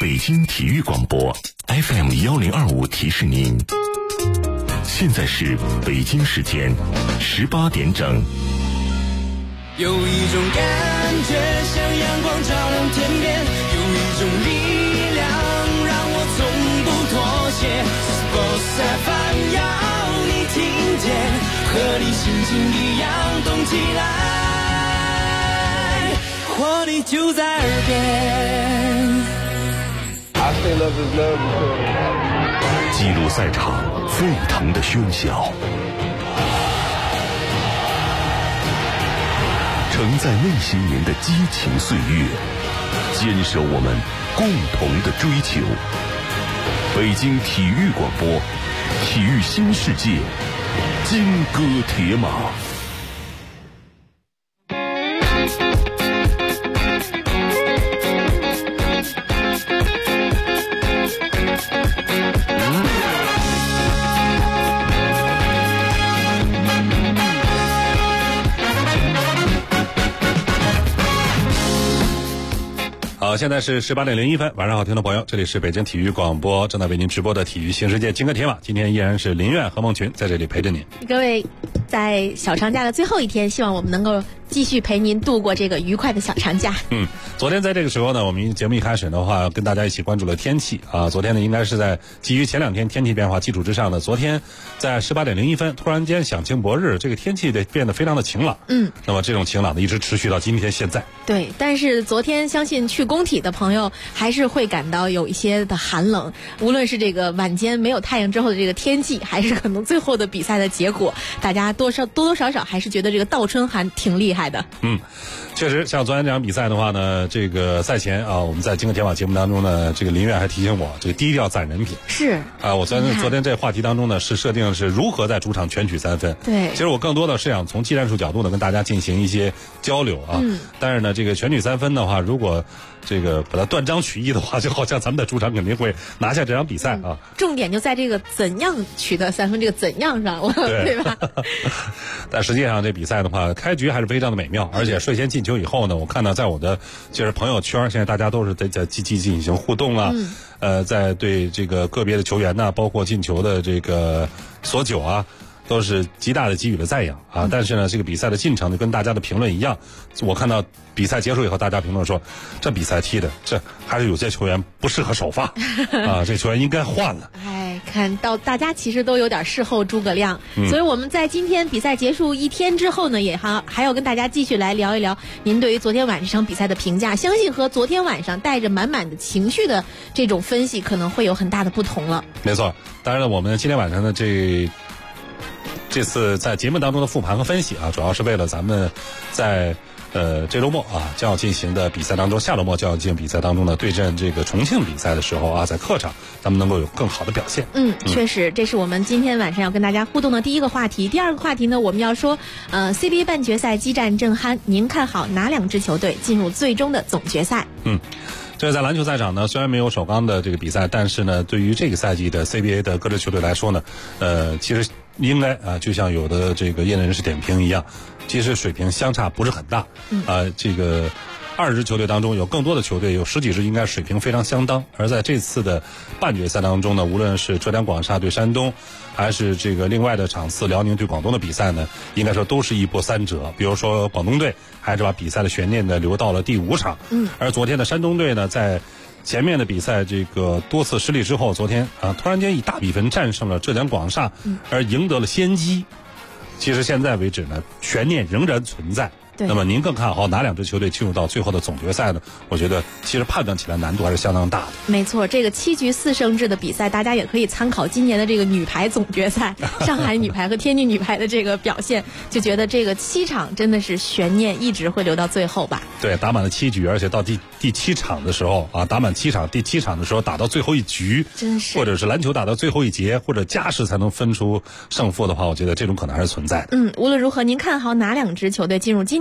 北京体育广播 FM1025提示您，现在是北京时间18点整。 有一种感觉像阳光照亮天边，有一种力量让我从不妥协。Sports FM 要你听见，和你心情一样动起来，活力就在耳边。 记录赛场沸腾的喧嚣，承载内心人的激情岁月，坚守我们共同的追求。北京体育广播，体育新世界，金戈铁马。 好，现在是18点01分，晚上好，听众朋友，这里是北京体育广播正在为您直播的体育新世界金戈铁马，今天依然是林苑和孟群在这里陪着您。 各位，在小长假的最后一天，希望我们能够继续陪您度过这个愉快的小长假。 昨天在这个时候呢，我们节目一开始的话，跟大家一起关注了天气啊。昨天呢，应该是在基于前2天天气变化基础之上的，昨天在18点01分突然间响晴博日，这个天气变得非常的晴朗。那么这种晴朗呢，一直持续到今天现在。 对，但是昨天相信去工体的朋友还是会感到有一些的寒冷，无论是这个晚间没有太阳之后的这个天气，还是可能最后的比赛的结果，大家多多少少还是觉得这个倒春寒挺厉害的。 确实，像昨天这场比赛的话呢，这个赛前啊，我们在金戈铁马节目当中呢，这个林苑还提醒我，这个低调攒人品。 是啊，我昨天这话题当中呢，是设定是如何在主场全取3分。 对， 其实我更多的是想从技战术角度呢，跟大家进行一些交流啊。但是呢，这个全取3分的话，如果这个把它断章取义的话，就好像咱们的主场肯定会拿下这场比赛啊。 重点就在这个怎样取得3分这个怎样上，对吧？ 但实际上这比赛的话，开局还是非常的美妙，而且率先进球以后呢，我看到在我的就是朋友圈，现在大家都是在积极进行互动啊，在对这个个别的球员呢，包括进球的这个所九啊，都是极大的给予了赞扬啊。但是呢，这个比赛的进程呢，跟大家的评论一样，我看到比赛结束以后，大家评论说，这比赛踢的这还是有些球员不适合首发啊，这球员应该换了。 看到大家其实都有点事后诸葛亮，所以我们在今天比赛结束1天之后呢，也还要跟大家继续来聊一聊您对于昨天晚上这场比赛的评价，相信和昨天晚上带着满满的情绪的这种分析可能会有很大的不同了。 没错，当然了，我们今天晚上的这次在节目当中的复盘和分析啊，主要是为了咱们在这周末啊将要进行的比赛当中，下周末将要进行比赛当中呢，对阵这个重庆比赛的时候啊，在客场咱们能够有更好的表现。 确实，这是我们今天晚上要跟大家互动的第一个话题。第二个话题呢，我们要说CBA 半决赛激战正酣，您看好哪2支球队进入最终的总决赛？ 这在篮球赛场呢，虽然没有首钢的这个比赛，但是呢，对于这个赛季的 CBA 的各支球队来说呢，其实应该啊，就像有的这个业内人士点评一样，其实水平相差不是很大。这个20支球队当中，有更多的球队有10几支应该水平非常相当。而在这次的半决赛当中呢，无论是浙江广厦对山东，还是这个另外的场次辽宁对广东的比赛呢，应该说都是一波3折。比如说广东队还是把比赛的悬念呢留到了第5场，而昨天的山东队呢，在前面的比赛这个多次失利之后，昨天啊突然间以大比分战胜了浙江广厦，而赢得了先机。其实现在为止呢，悬念仍然存在。那么您更看好哪2支球队进入到最后的总决赛呢？我觉得其实判断起来难度还是相当大的。 没错，这个7局4胜制的比赛，大家也可以参考今年的这个女排总决赛，上海女排和天津女排的这个表现，就觉得这个7场真的是悬念一直会留到最后吧。 对，打满了7局，而且到第7场的时候啊，打满7场，第7场的时候打到最后一局， 真是， 或者是篮球打到最后一节，或者加时才能分出胜负的话，我觉得这种可能还是存在的。 无论如何，您看好哪2支球队进入今年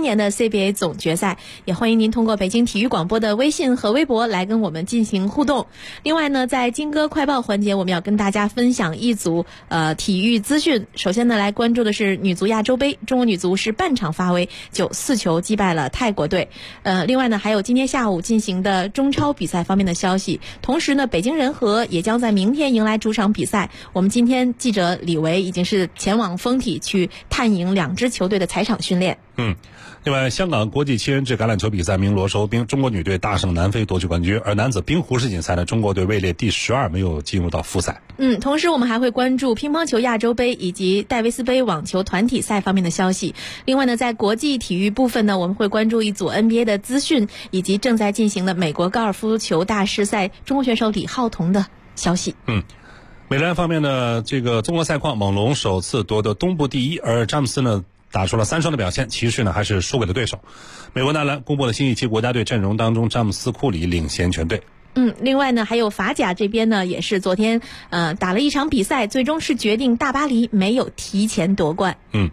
年的 CBA 总决赛。也欢迎您通过北京体育广播的微信和微博来跟我们进行互动。另外呢，在金歌快报环节，我们要跟大家分享一组体育资讯。首先呢，来关注的是女足亚洲杯，中国女足是半场发挥9-4球击败了泰国队。另外呢，还有今天下午进行的中超比赛方面的消息。同时呢，北京人和也将在明天迎来主场比赛。我们今天记者李维已经是前往丰体去探营2支球队的采场训练。 另外，香港国际7人制橄榄球比赛鸣锣收兵，中国女队大胜南非夺取冠军。而男子冰壶世锦赛呢，中国队位列第12，没有进入到复赛。 同时我们还会关注乒乓球亚洲杯以及戴维斯杯网球团体赛方面的消息。另外呢，在国际体育部分呢，我们会关注一组 NBA 的资讯，以及正在进行的美国高尔夫球大师赛中国选手李浩彤的消息。 美篮方面呢，这个综合赛况，猛龙首次夺得东部第1，而詹姆斯呢打出了3双的表现，骑士呢还是输给了对手。美国男篮公布了新一期国家队阵容当中，詹姆斯、库里领衔全队。 另外呢，还有法甲这边呢，也是昨天打了一场比赛，最终是决定大巴黎没有提前夺冠。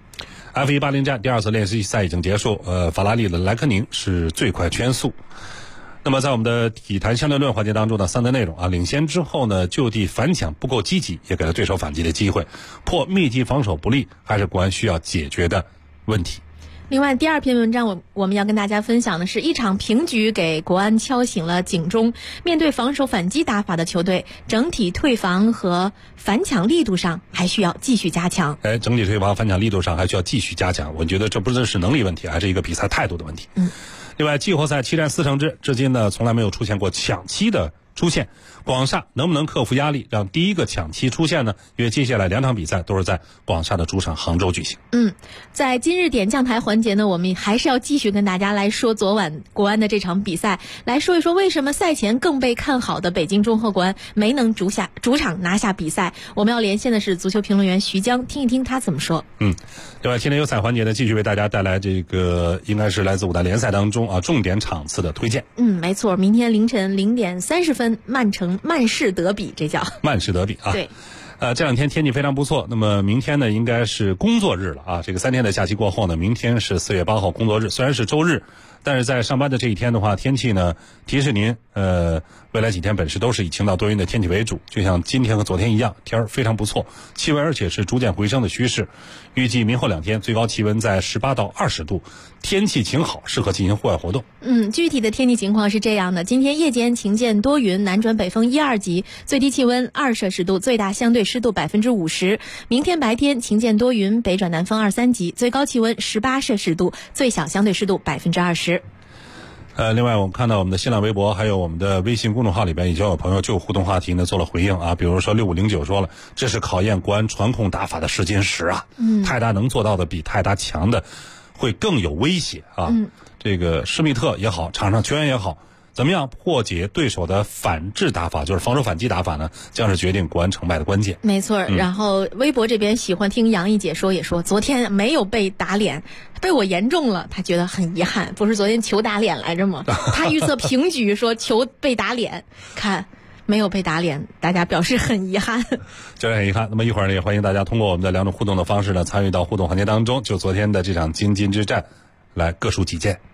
F1 巴林站第2次练习赛已经结束，法拉利的莱科宁是最快圈速。那么在我们的体坛相对论环节当中的3则内容领先之后呢，就地反抢不够积极，也给了对手反击的机会，破密集防守不利，还是国安需要解决的问题。 另外第2篇文章我们要跟大家分享的是，一场平局给国安敲醒了警钟，面对防守反击打法的球队，整体退防和反抢力度上还需要继续加强。 整体退防反抢力度上还需要继续加强，我觉得这不是能力问题，还是一个比赛态度的问题。另外，季后赛7战4胜制，至今呢从来没有出现过抢七的出现。广厦能不能克服压力，让第一个抢七出现呢？因为接下来2场比赛都是在广厦的主场杭州举行。 在今日点将台环节呢，我们还是要继续跟大家来说昨晚国安的这场比赛，来说一说为什么赛前更被看好的北京中赫国安没能主场拿下比赛。我们要连线的是足球评论员徐江，听一听他怎么说。 另外，今天有彩环节呢，继续为大家带来这个应该是来自5大联赛当中重点场次的推荐。 没错，明天凌晨0点30分，曼市德比，这叫曼市德比啊。 对。 这2天天气非常不错，那么明天呢应该是工作日了这个3天的假期过后呢，明天是4月8号工作日，虽然是周日，但是在上班的这一天的话，天气呢提示您未来几天本市都是以晴到多云的天气为主，就像今天和昨天一样，天儿非常不错，气温而且是逐渐回升的趋势。预计明后2天最高气温在18到20度，天气晴好，适合进行户外活动。 具体的天气情况是这样的：今天夜间晴见多云，南转北风1、2级，最低气温2摄氏度，最大相对湿度50%。明天白天晴见多云，北转南风2、3级，最高气温18摄氏度，最小相对湿度20%。 另外我们看到我们的新浪微博还有我们的微信公众号里边已经有朋友就互动话题呢做了回应比如说6509说了，这是考验国安传控打法的试金石泰达能做到的比泰达强的会更有威胁这个施密特也好，场上球员也好，怎么样破解对手的反制打法，就是防守反击打法呢，将是决定国安成败的关键。 没错。然后微博这边喜欢听杨毅解说也说，昨天没有被打脸，被我言中了，他觉得很遗憾。不是昨天球打脸来着吗？他预测平局，说球被打脸，看没有被打脸，大家表示很遗憾。 这很遗憾。那么一会儿呢，也欢迎大家通过我们的2种互动的方式呢，参与到互动环节当中，就昨天的这场京津之战来各抒己见。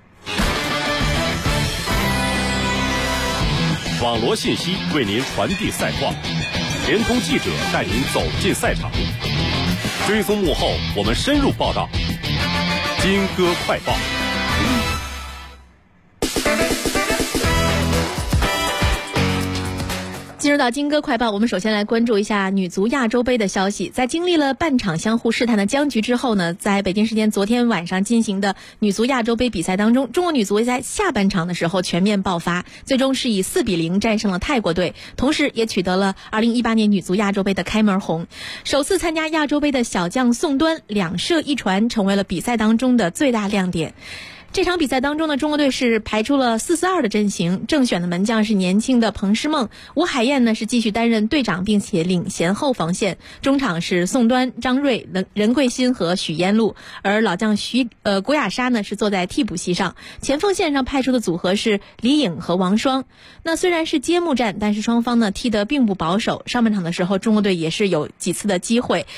网罗信息为您传递赛况，联通记者带您走进赛场，追踪幕后，我们深入报道。金歌快报。 进入到金歌快报，我们首先来关注一下女足亚洲杯的消息。在经历了半场相互试探的僵局之后呢，在北京时间昨天晚上进行的女足亚洲杯比赛当中，中国女足在下半场的时候全面爆发，最终是以4-0战胜了泰国队，同时也取得了2018年女足亚洲杯的开门红。首次参加亚洲杯的小将宋端2射1传，成为了比赛当中的最大亮点。这场比赛当中呢，中国队是排出了4-4-2的阵型，正选的门将是年轻的彭诗梦，吴海燕呢是继续担任队长，并且领衔后防线，中场是宋端、张睿、任桂欣和许嫣璐，而老将古雅莎呢是坐在替补席上。前锋线上派出的组合是李颖和王霜。那虽然是揭幕战，但是双方呢踢得并不保守，上半场的时候中国队也是有几次的机会，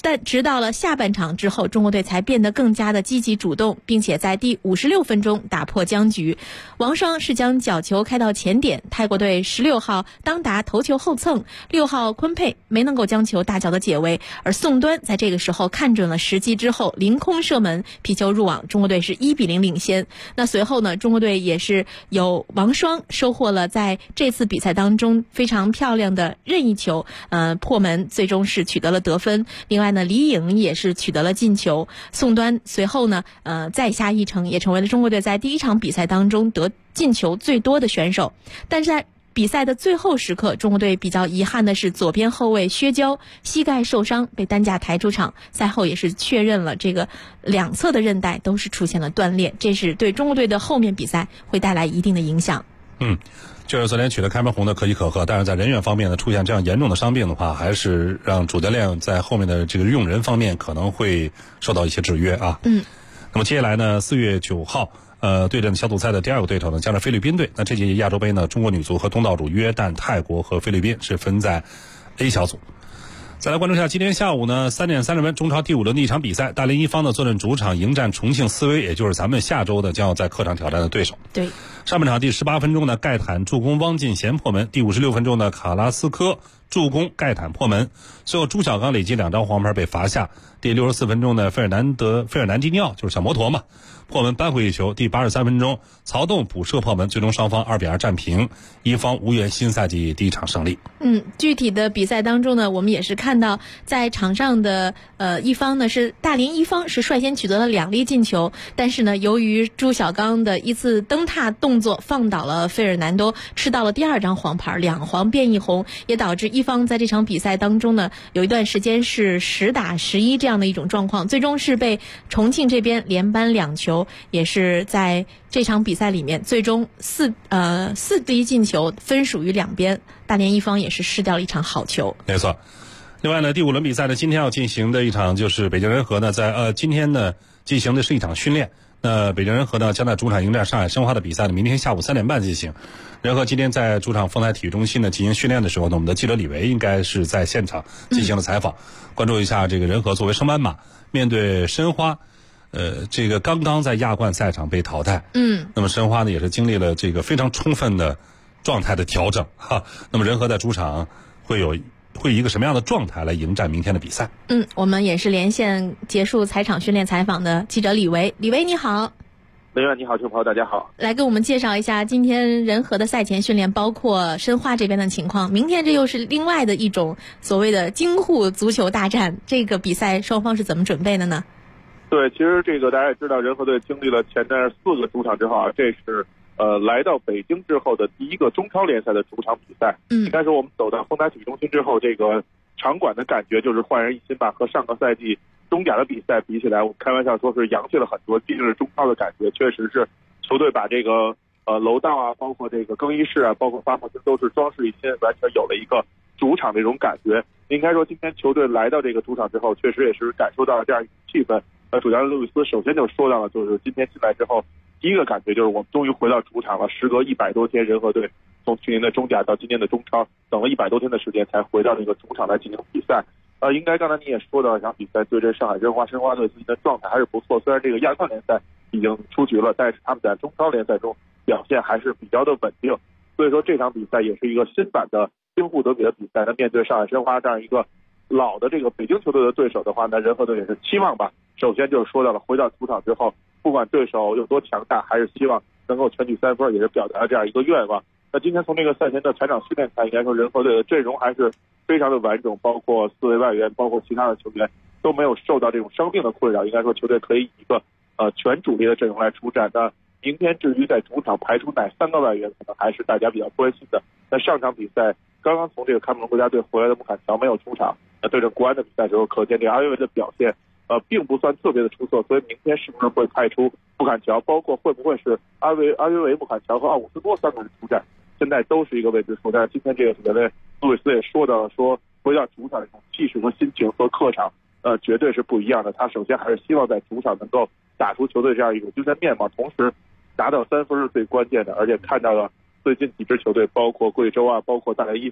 但直到了下半场之后，中国队才变得更加的积极主动，并且在第56分钟打破僵局。王霜是将角球开到前点，泰国队16号当达头球后蹭，6号昆佩没能够将球大脚的解围，而宋端在这个时候看准了时机之后凌空射门，皮球入网，中国队是1-0领先。那随后呢，中国队也是有王霜收获了在这次比赛当中非常漂亮的任意球，破门，最终是取得了得分。另外呢，李颖也是取得了进球。宋端随后呢，再下一城，也成为了中国队在第一场比赛当中得进球最多的选手。但是在比赛的最后时刻，中国队比较遗憾的是左边后卫薛娇膝盖受伤，被担架抬出场。赛后也是确认了这个两侧的韧带都是出现了断裂，这是对中国队的后面比赛会带来一定的影响。 就是昨天取得开门红的可喜可贺，但是在人员方面呢，出现这样严重的伤病的话，还是让主教练在后面的这个用人方面可能会受到一些制约啊。那么接下来呢，4月9号对阵小组赛的第2个对手呢将是菲律宾队。那这届亚洲杯呢，中国女足和东道主约旦、泰国和菲律宾是分在 A 小组。再来关注一下今天下午呢3点30分中超第5轮的一场比赛，大连一方呢坐镇主场迎战重庆斯威，也就是咱们下周的将要在客场挑战的对手。 对， 上半场第18分钟呢，盖坦助攻汪进贤破门；第56分钟呢，卡拉斯科助攻盖坦破门。最后朱小刚累计2张黄牌被罚下。第64分钟呢，费尔南迪尼奥就是小摩托嘛，破门扳回一球。第83分钟，曹洞补射破门，最终双方2-2战平，一方无缘新赛季第一场胜利。 具体的比赛当中呢，我们也是看到在场上的一方呢是大连一方是率先取得了2粒进球，但是呢，由于朱小刚的一次蹬踏动作放倒了费尔南多，吃到了第2张黄牌，2黄变1红，也导致一方在这场比赛当中呢有一段时间是10打11这样的一种状况，最终是被重庆这边连扳2球，也是在这场比赛里面最终4粒进球分属于两边，大连一方也是失掉了一场好球。 没错。另外呢，第5轮比赛呢，今天要进行的一场就是北京人和呢在今天呢进行的是一场训练。那北京人和呢将在主场迎战上海申花的比赛呢，明天下午3点半进行。人和今天在主场丰台体育中心呢进行训练的时候呢，我们的记者李维应该是在现场进行了采访，关注一下这个人和作为升班马面对申花，这个刚刚在亚冠赛场被淘汰，那么申花呢也是经历了这个非常充分的状态的调整哈。那么人和在主场会以一个什么样的状态来迎战明天的比赛？ 我们也是连线结束采场训练采访的记者李维。李维你好。 雷远你好，听众朋友大家好。 来给我们介绍一下今天人和的赛前训练，包括申花这边的情况。明天这又是另外的一种所谓的京沪足球大战，这个比赛双方是怎么准备的呢？ 对，其实这个大家也知道，人和队经历了前面4个主场之后啊，这是来到北京之后的第一个中超联赛的主场比赛。应该说我们走到丰台体育中心之后，这个场馆的感觉就是焕然一新吧，和上个赛季中甲的比赛比起来，我开玩笑说是洋气了很多，毕竟是中超的感觉，确实是球队把这个楼道啊，包括这个更衣室啊，包括发泡厅都是装饰一新，完全有了一个主场的这种感觉。应该说今天球队来到这个主场之后，确实也是感受到了这样一种气氛。主教练路易斯首先就说到了，就是今天进来之后，第一个感觉就是我们终于回到主场了。时隔100多天，人和队从去年的中甲到今年的中超，等了100多天的时间才回到这个主场来进行比赛。应该刚才你也说到，这场比赛对阵上海申花队自己的状态还是不错。虽然这个亚冠联赛已经出局了，但是他们在中超联赛中表现还是比较的稳定。所以说这场比赛也是一个新版的京沪德比的比赛。那面对上海申花这样一个老的这个北京球队的对手的话，那人和队也是期望吧。首先就是说到了回到主场之后，不管对手有多强大，还是希望能够全取3分，也是表达了这样一个愿望。那今天从这个赛前的全场训练看，应该说人和队的阵容还是非常的完整，包括4位外援，包括其他的球员都没有受到这种伤病的困扰。应该说球队可以以一个全主力的阵容来出战。那明天至于在主场排出哪3个外援，可能还是大家比较关心的。那上场比赛刚刚从这个开幕式国家队回来的穆坎乔没有出场，对阵国安的比赛时候，可见这阿约维的表现并不算特别的出色，所以明天是不是会派出穆坎乔，包括会不会是阿约维、穆坎乔和奥古斯多3个人出战，现在都是一个未知数。但是今天这个主教练路易斯也说到了，说回到主场这种气势和心情和客场绝对是不一样的。他首先还是希望在主场能够打出球队这样一种精神面貌，同时拿到3分是最关键的。而且看到了最近几支球队，包括贵州啊，包括大连一方，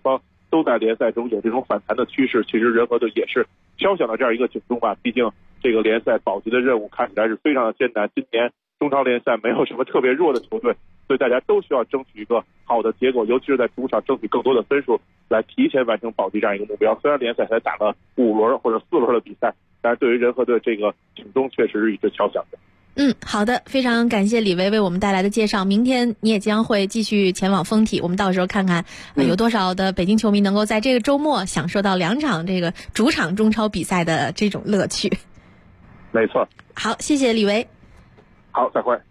都在联赛中有这种反弹的趋势，其实人和队也是敲响了这样一个警钟吧。毕竟这个联赛保级的任务看起来是非常的艰难，今年中超联赛没有什么特别弱的球队，所以大家都需要争取一个好的结果，尤其是在主场争取更多的分数，来提前完成保级这样一个目标。虽然联赛才打了5轮或者4轮的比赛，但是对于人和队这个警钟确实是一直敲响的。 好的，非常感谢李维为我们带来的介绍。明天你也将会继续前往丰体，我们到时候看看有多少的北京球迷能够在这个周末享受到2场这个主场中超比赛的这种乐趣。 没错。 好，谢谢李维。 好，再会。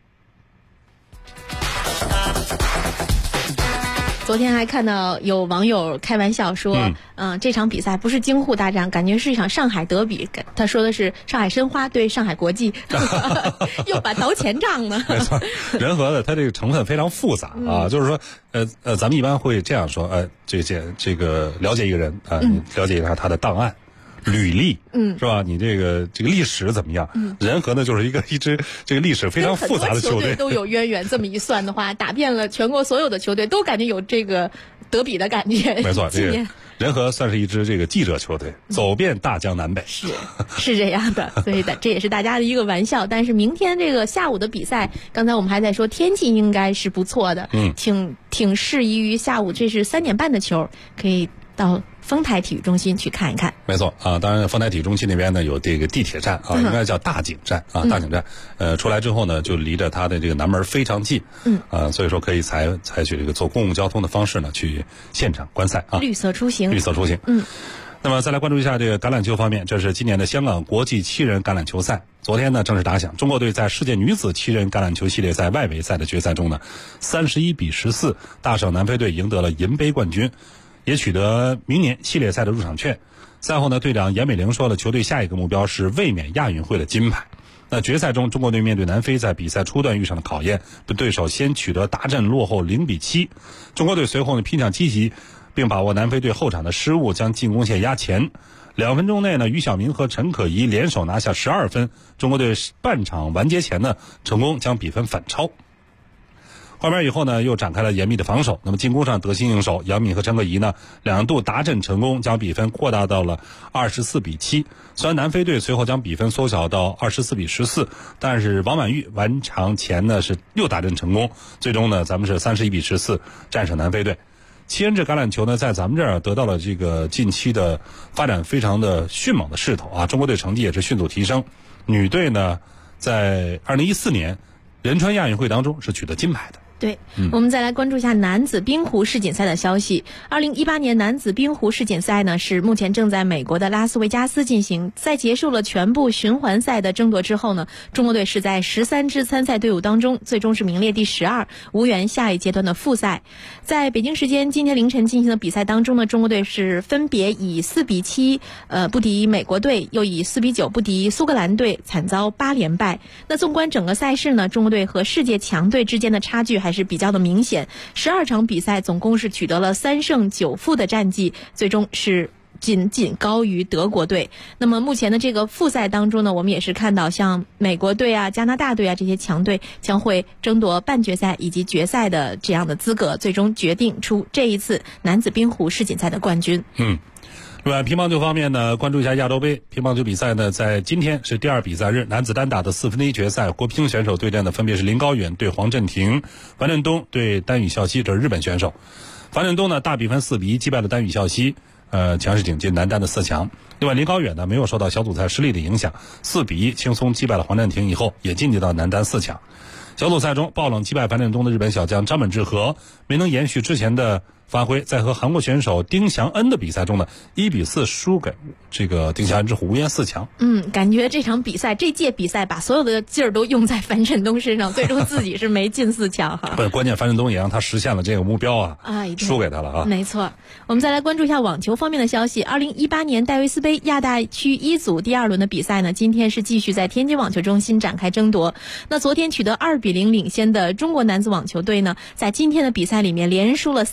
昨天还看到有网友开玩笑说，这场比赛不是京沪大战，感觉是一场上海德比。他说的是上海申花对上海国际，又把倒钱账呢。 没错，人和的它这个成分非常复杂啊，就是说，咱们一般会这样说，这个了解一个人啊，你了解一下他的档案。履历，是吧？你这个历史怎么样？人和呢，就是一支这个历史非常复杂的球队都有渊源。这么一算的话，打遍了全国所有的球队，都感觉有这个德比的感觉。 没错，这个人和算是一支这个记者球队，走遍大江南北。 是这样的，所以这也是大家的一个玩笑。但是明天这个下午的比赛，刚才我们还在说天气应该是不错的，挺适宜于下午，这是3点半的球，可以到丰台体育中心去看一看。没错啊，当然丰台体育中心那边呢有这个地铁站啊，应该叫大井站啊，大井站。出来之后呢，就离着它的这个南门非常近。所以说可以采取这个坐公共交通的方式呢去现场观赛啊。 绿色出行。 那么再来关注一下这个橄榄球方面，这是今年的香港国际7人橄榄球赛，昨天呢正式打响。中国队在世界女子7人橄榄球系列赛外围赛的决赛中呢，31比14大胜南非队，赢得了银杯冠军。也取得明年系列赛的入场券。赛后呢，队长严美玲说了，球队下一个目标是卫冕亚运会的金牌。那决赛中，中国队面对南非，在比赛初段遇上了考验，对手先取得达阵落后0比7。中国队随后呢拼抢积极，并把握南非队后场的失误，将进攻线压前。2分钟内呢，于晓明和陈可怡联手拿下12分。中国队半场完结前呢，成功将比分反超。换边以后呢，又展开了严密的防守。那么进攻上得心应手，杨敏和陈可怡呢2度达阵成功，将比分扩大到了24比7。虽然南非队随后将比分缩小到24比14，但是王满玉完场前呢是又达阵成功，最终呢咱们是31比14战胜南非队。7人制橄榄球呢，在咱们这儿得到了这个近期的发展非常的迅猛的势头啊，中国队成绩也是迅速提升。女队呢，在2014年仁川亚运会当中是取得金牌的。 对，我们再来关注一下男子冰壶世锦赛的消息。2018年男子冰壶世锦赛呢，是目前正在美国的拉斯维加斯进行。在结束了全部循环赛的争夺之后呢，中国队是在13支参赛队伍当中，最终是名列第12，无缘下一阶段的复赛。在北京时间今天凌晨进行的比赛当中呢，中国队是分别以4比7不敌美国队，又以4比9不敌苏格兰队，惨遭8连败。那纵观整个赛事呢，中国队和世界强队之间的差距还是比较的明显，12场比赛总共是取得了3胜9负的战绩，最终是仅高于德国队。那么目前的这个复赛当中呢，我们也是看到像美国队啊、加拿大队啊这些强队将会争夺半决赛以及决赛的这样的资格，最终决定出这一次男子冰壶世锦赛的冠军。 另外，乒乓球方面呢，关注一下亚洲杯乒乓球比赛呢，在今天是第2比赛日，男子单打的4分之一决赛，国乒选手对战的分别是林高远对黄镇廷，樊振东对丹羽孝希，这是日本选手。樊振东呢大比分4比1击败了丹羽孝希，强势挺进男单的4强。另外，林高远呢没有受到小组赛失利的影响，4比1轻松击败了黄镇廷以后，也晋级到男单4强。小组赛中爆冷击败樊振东的日本小将张本智和没能延续之前的发挥，在和韩国选手丁祥恩的比赛中呢，1比4输给这个丁祥恩之后，无缘4强。 感觉这场比赛这届比赛把所有的劲儿都用在樊振东身上，最终自己是没进4强哈。 不，关键樊振东也让他实现了这个目标啊，输给他了啊。 没错，我们再来关注一下网球方面的消息。2018年戴维斯杯亚大区1组第2轮的比赛呢，今天是继续在天津网球中心展开争夺。那昨天取得2比0领先的中国男子网球队呢，在今天的比赛里面连输了3场。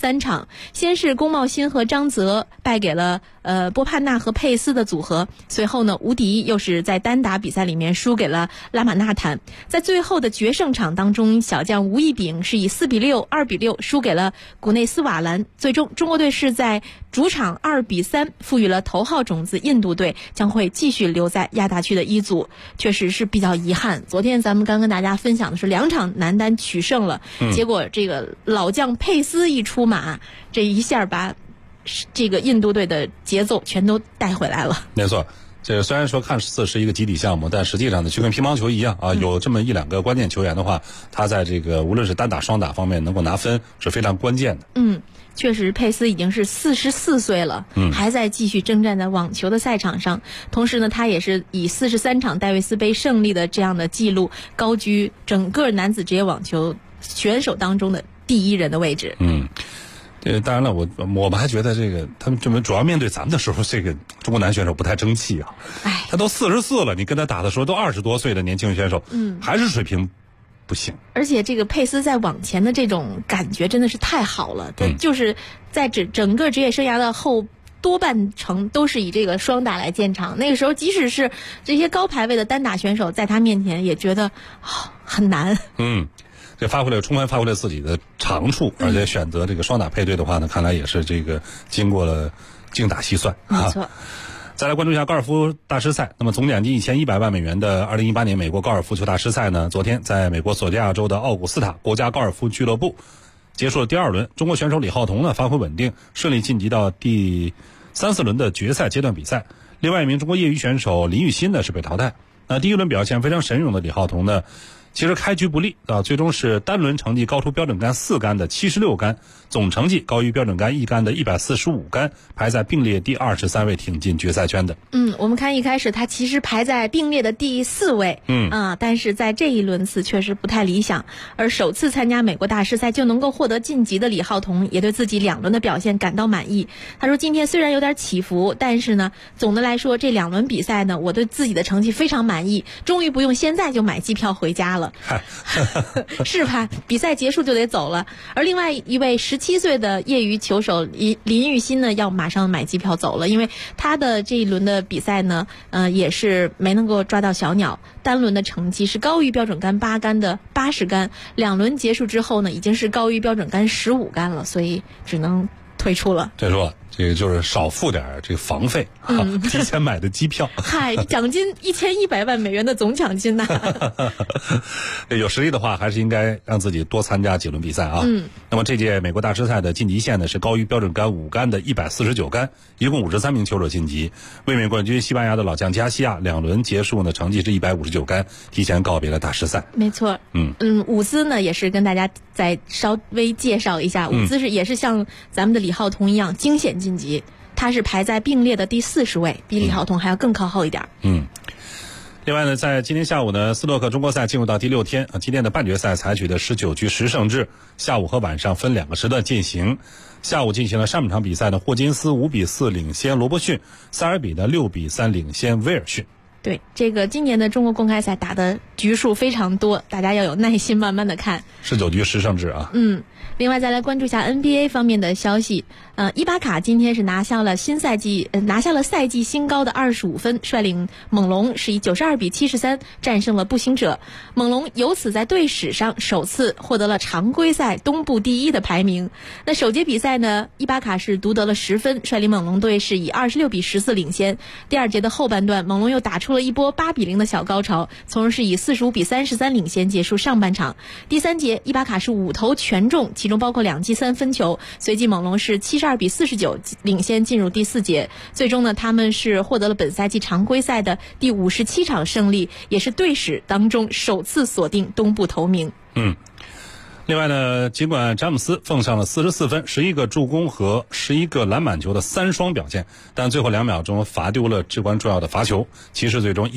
先是宫茂新和张泽败给了波潘纳和佩斯的组合，随后呢吴迪又是在单打比赛里面输给了拉马纳坦。在最后的决胜场当中，小将吴一丙是以4-6、2-6输给了古内斯瓦兰。最终中国队是在主场2-3赋予了头号种子印度队，将会继续留在亚大区的一组，确实是比较遗憾。昨天咱们刚跟大家分享的是2场男单取胜了，结果这个老将佩斯一出马，这一下把这个印度队的节奏全都带回来了。 没错。这个虽然说看似是一个集体项目，但实际上呢，就跟乒乓球一样啊，有这么1-2个关键球员的话，他在这个无论是单打双打方面能够拿分是非常关键的。 确实佩斯已经是44岁了，还在继续征战在网球的赛场上。同时呢，他也是以43场戴维斯杯胜利的这样的记录，高居整个男子职业网球选手当中的第1人的位置。 当然了，我们还觉得这个他们这么主要面对咱们的时候，这个中国男选手不太争气啊。他都44了，你跟他打的时候都20多岁的年轻选手，还是水平不行。 而且这个佩斯在网前的这种感觉真的是太好了，他就是在整个职业生涯的后多半程都是以这个双打来见长。那个时候即使是这些高排位的单打选手在他面前也觉得很难。 这充分发挥了自己的长处，而且选择这个双打配对的话呢，看来也是这个经过了精打细算。 没错。 再来关注一下高尔夫大师赛。那么总奖金1100万美元的2018年美国高尔夫球大师赛呢，昨天在美国索吉亚州的奥古斯塔国家高尔夫俱乐部结束了第2轮。中国选手李浩彤呢发挥稳定，顺利晋级到第3、4轮的决赛阶段比赛。另外一名中国业余选手林玉鑫呢是被淘汰。那第1轮表现非常神勇的李浩彤呢，其实开局不利啊，最终是单轮成绩高出标准杆4杆的76杆，总成绩高于标准杆1杆的145杆，排在并列第23位，挺进决赛圈的。 我们看一开始他其实排在并列的第4位，但是在这一轮次确实不太理想。而首次参加美国大师赛就能够获得晋级的李浩彤，也对自己2轮的表现感到满意。他说今天虽然有点起伏，但是呢，总的来说这2轮比赛呢，我对自己的成绩非常满意，终于不用现在就买机票回家了。是吧？比赛结束就得走了。而另外一位17岁的业余球手林玉鑫呢，要马上买机票走了，因为他的这一轮的比赛呢，也是没能够抓到小鸟，单轮的成绩是高于标准杆8杆的80杆，2轮结束之后呢，已经是高于标准杆15杆了，所以只能退出了。 这个就是少付点这个房费提前买的机票。 奖金1100万美元的总奖金呐。 有实力的话，还是应该让自己多参加几轮比赛啊。那么这届美国大师赛的晋级线呢是高于标准杆5杆的149杆，一共53名球手晋级。卫冕冠军西班牙的老将加西亚2轮结束呢，成绩是159杆，提前告别了大师赛。 没错。伍兹呢也是跟大家再稍微介绍一下，伍兹也是像咱们的李浩彤一样惊险晋级，他是排在并列的第40位，比李浩彤还要更靠后一点。 另外呢，在今天下午呢，斯诺克中国赛进入到第6天啊，今天的半决赛采取的19局10胜制，下午和晚上分2个时段进行。下午进行了上半场比赛呢，霍金斯5-4领先罗伯逊，塞尔比的6-3领先威尔逊。 对，这个今年的中国公开赛打的局数非常多，大家要有耐心慢慢的看。 19局10胜制啊。 另外再来关注一下 NBA 方面的消息。伊巴卡今天是拿下了赛季新高的25分，率领猛龙是以92-73战胜了步行者。猛龙由此在队史上首次获得了常规赛东部第1的排名。那首节比赛呢，伊巴卡是独得了10分，率领猛龙队是以26-14领先。第2节的后半段，猛龙又打出了一波8-0的小高潮，从而是以45-33领先结束上半场。第3节，伊巴卡是5投全中，其中包括2记3分球，随即猛龙是72-49领先进入第4节。最终呢，他们是获得了本赛季常规赛的第57场胜利，也是队史当中首次锁定东部头名。 另外呢，尽管詹姆斯奉上了44分、11个助攻和11个篮板球的3双表现，但最后2秒钟罚丢了至关重要的罚球，骑士最终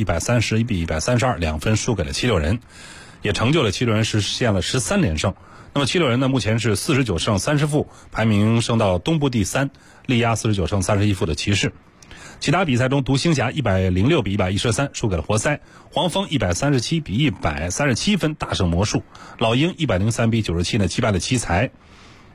131-132 2分输给了76人，也成就了76人实现了13连胜。那么76人呢，目前是49胜30负，排名升到东部第3，力压49胜31负的骑士。其他比赛中，独行侠106-113输给了活塞，黄蜂137-137分大胜魔术，老鹰103-97呢击败了奇才。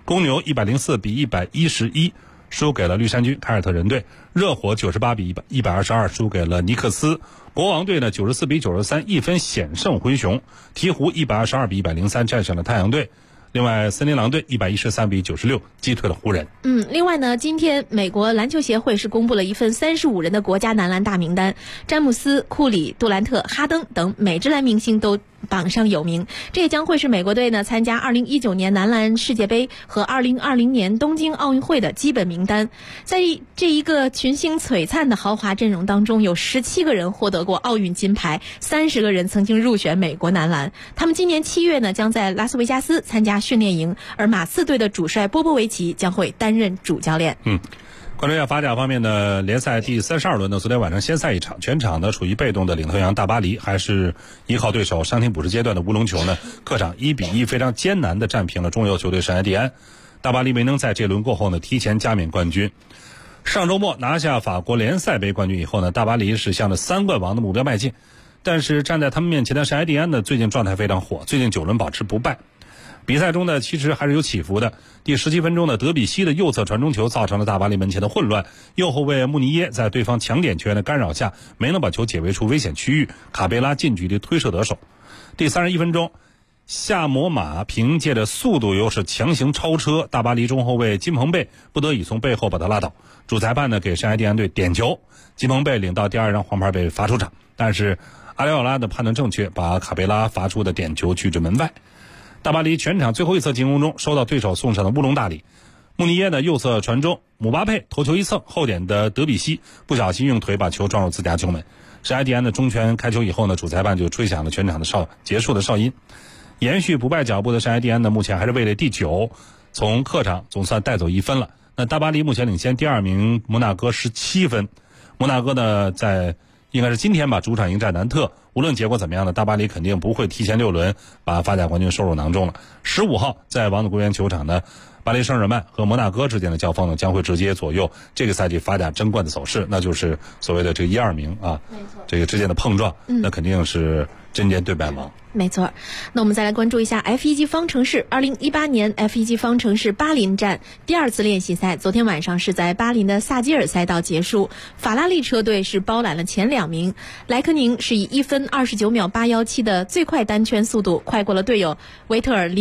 公牛104比111输给了绿衫军凯尔特人队，热火98比122输给了尼克斯，国王队呢94比93一分险胜灰熊，鹈鹕122比103战胜了太阳队。另外，森林狼队113比96击退了湖人。 另外呢，今天美国篮球协会是公布了一份35人的国家男篮大名单，詹姆斯、库里、杜兰特、哈登等美职篮明星都榜上有名。这也将会是美国队呢参加2019年男篮世界杯和2020年东京奥运会的基本名单。在这一个群星璀璨的豪华阵容当中，有17个人获得过奥运金牌，30个人曾经入选美国男篮。他们今年7月呢将在拉斯维加斯参加训练营，而马刺队的主帅波波维奇将会担任主教练。 关注一下法甲方面的联赛第32轮呢，昨天晚上先赛一场，全场呢处于被动的领头羊大巴黎还是依靠对手伤停补时阶段的乌龙球呢，客场1比1非常艰难的战平了中游球队圣埃蒂安。大巴黎没能在这轮过后呢提前加冕冠军。上周末拿下法国联赛杯冠军以后呢，大巴黎是向着3冠王的目标迈进，但是站在他们面前的圣埃蒂安呢，最近状态非常火，最近9轮保持不败。比赛中呢，其实还是有起伏的。第17分钟呢，德比西的右侧传中球造成了大巴黎门前的混乱，右后卫穆尼耶在对方抢点球员的干扰下，没能把球解围出危险区域，卡贝拉近距离推射得手。第31分钟，夏摩马凭借着速度优势强行超车大巴黎中后卫金彭贝，不得已从背后把他拉倒。主裁判呢给圣埃蒂安队点球，金彭贝领到第2张黄牌被罚出场，但是阿里奥拉的判断正确，把卡贝拉罚出的点球拒之门外。大巴黎全场最后一次进攻中收到对手送上的乌龙大礼，穆尼耶的右侧传中，姆巴佩头球一蹭，后点的德比西不小心用腿把球撞入自家球门。圣埃蒂安的中拳开球以后呢，主裁判就吹响了全场的结束的哨音。延续不败脚步的圣埃蒂安呢，目前还是位列第9，从客场总算带走1分了。那大巴黎目前领先第2名摩纳哥17分，摩纳哥呢在应该是今天吧，主场迎战南特。无论结果怎么样呢，大巴黎肯定不会提前6轮把法甲冠军收入囊中了。15号在王子公园球场呢，巴黎圣日耳曼和摩纳哥之间的交锋呢，将会直接左右这个赛季法甲争冠的走势，那就是所谓的这个1、2名啊，这个之间的碰撞，那肯定是针尖对麦芒。 没错，那我们再来关注一下 F1 级方程式2018年 F1 级方程式巴林站第2次练习赛，昨天晚上是在巴林的萨基尔赛道结束。法拉利车队是包揽了前2名，莱科宁是以1分29秒817的最快单圈速度快过了队友维特尔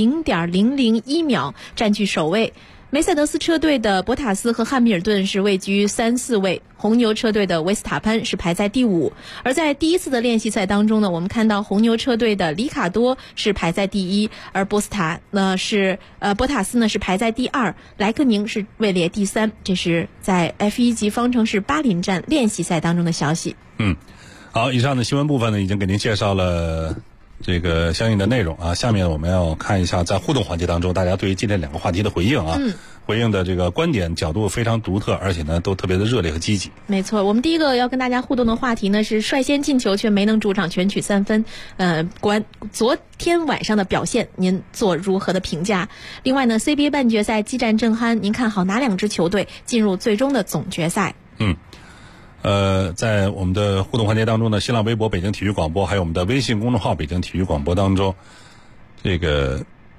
0.001 秒，占据首位。梅赛德斯车队的博塔斯和汉密尔顿是位居3、4位，红牛车队的维斯塔潘是排在第5。而在第1次的练习赛当中呢，我们看到红牛车队的里卡多是排在第1，而博塔斯呢是排在第2，莱克宁是位列第3。这是在 F1 级方程式巴林站练习赛当中的消息。 好，以上的新闻部分呢已经给您介绍了这个相应的内容啊，下面我们要看一下在互动环节当中大家对于今天2个话题的回应啊。回应的这个观点角度非常独特，而且呢都特别的热烈和积极。 没错，我们第一个要跟大家互动的话题呢是率先进球却没能主场全取3分，昨天晚上的表现您做如何的评价？另外呢 CBA 半决赛激战正酣，您看好哪2支球队进入最终的总决赛？ 在我们的互动环节当中呢，新浪微博北京体育广播，还有我们的微信公众号北京体育广播当中，这个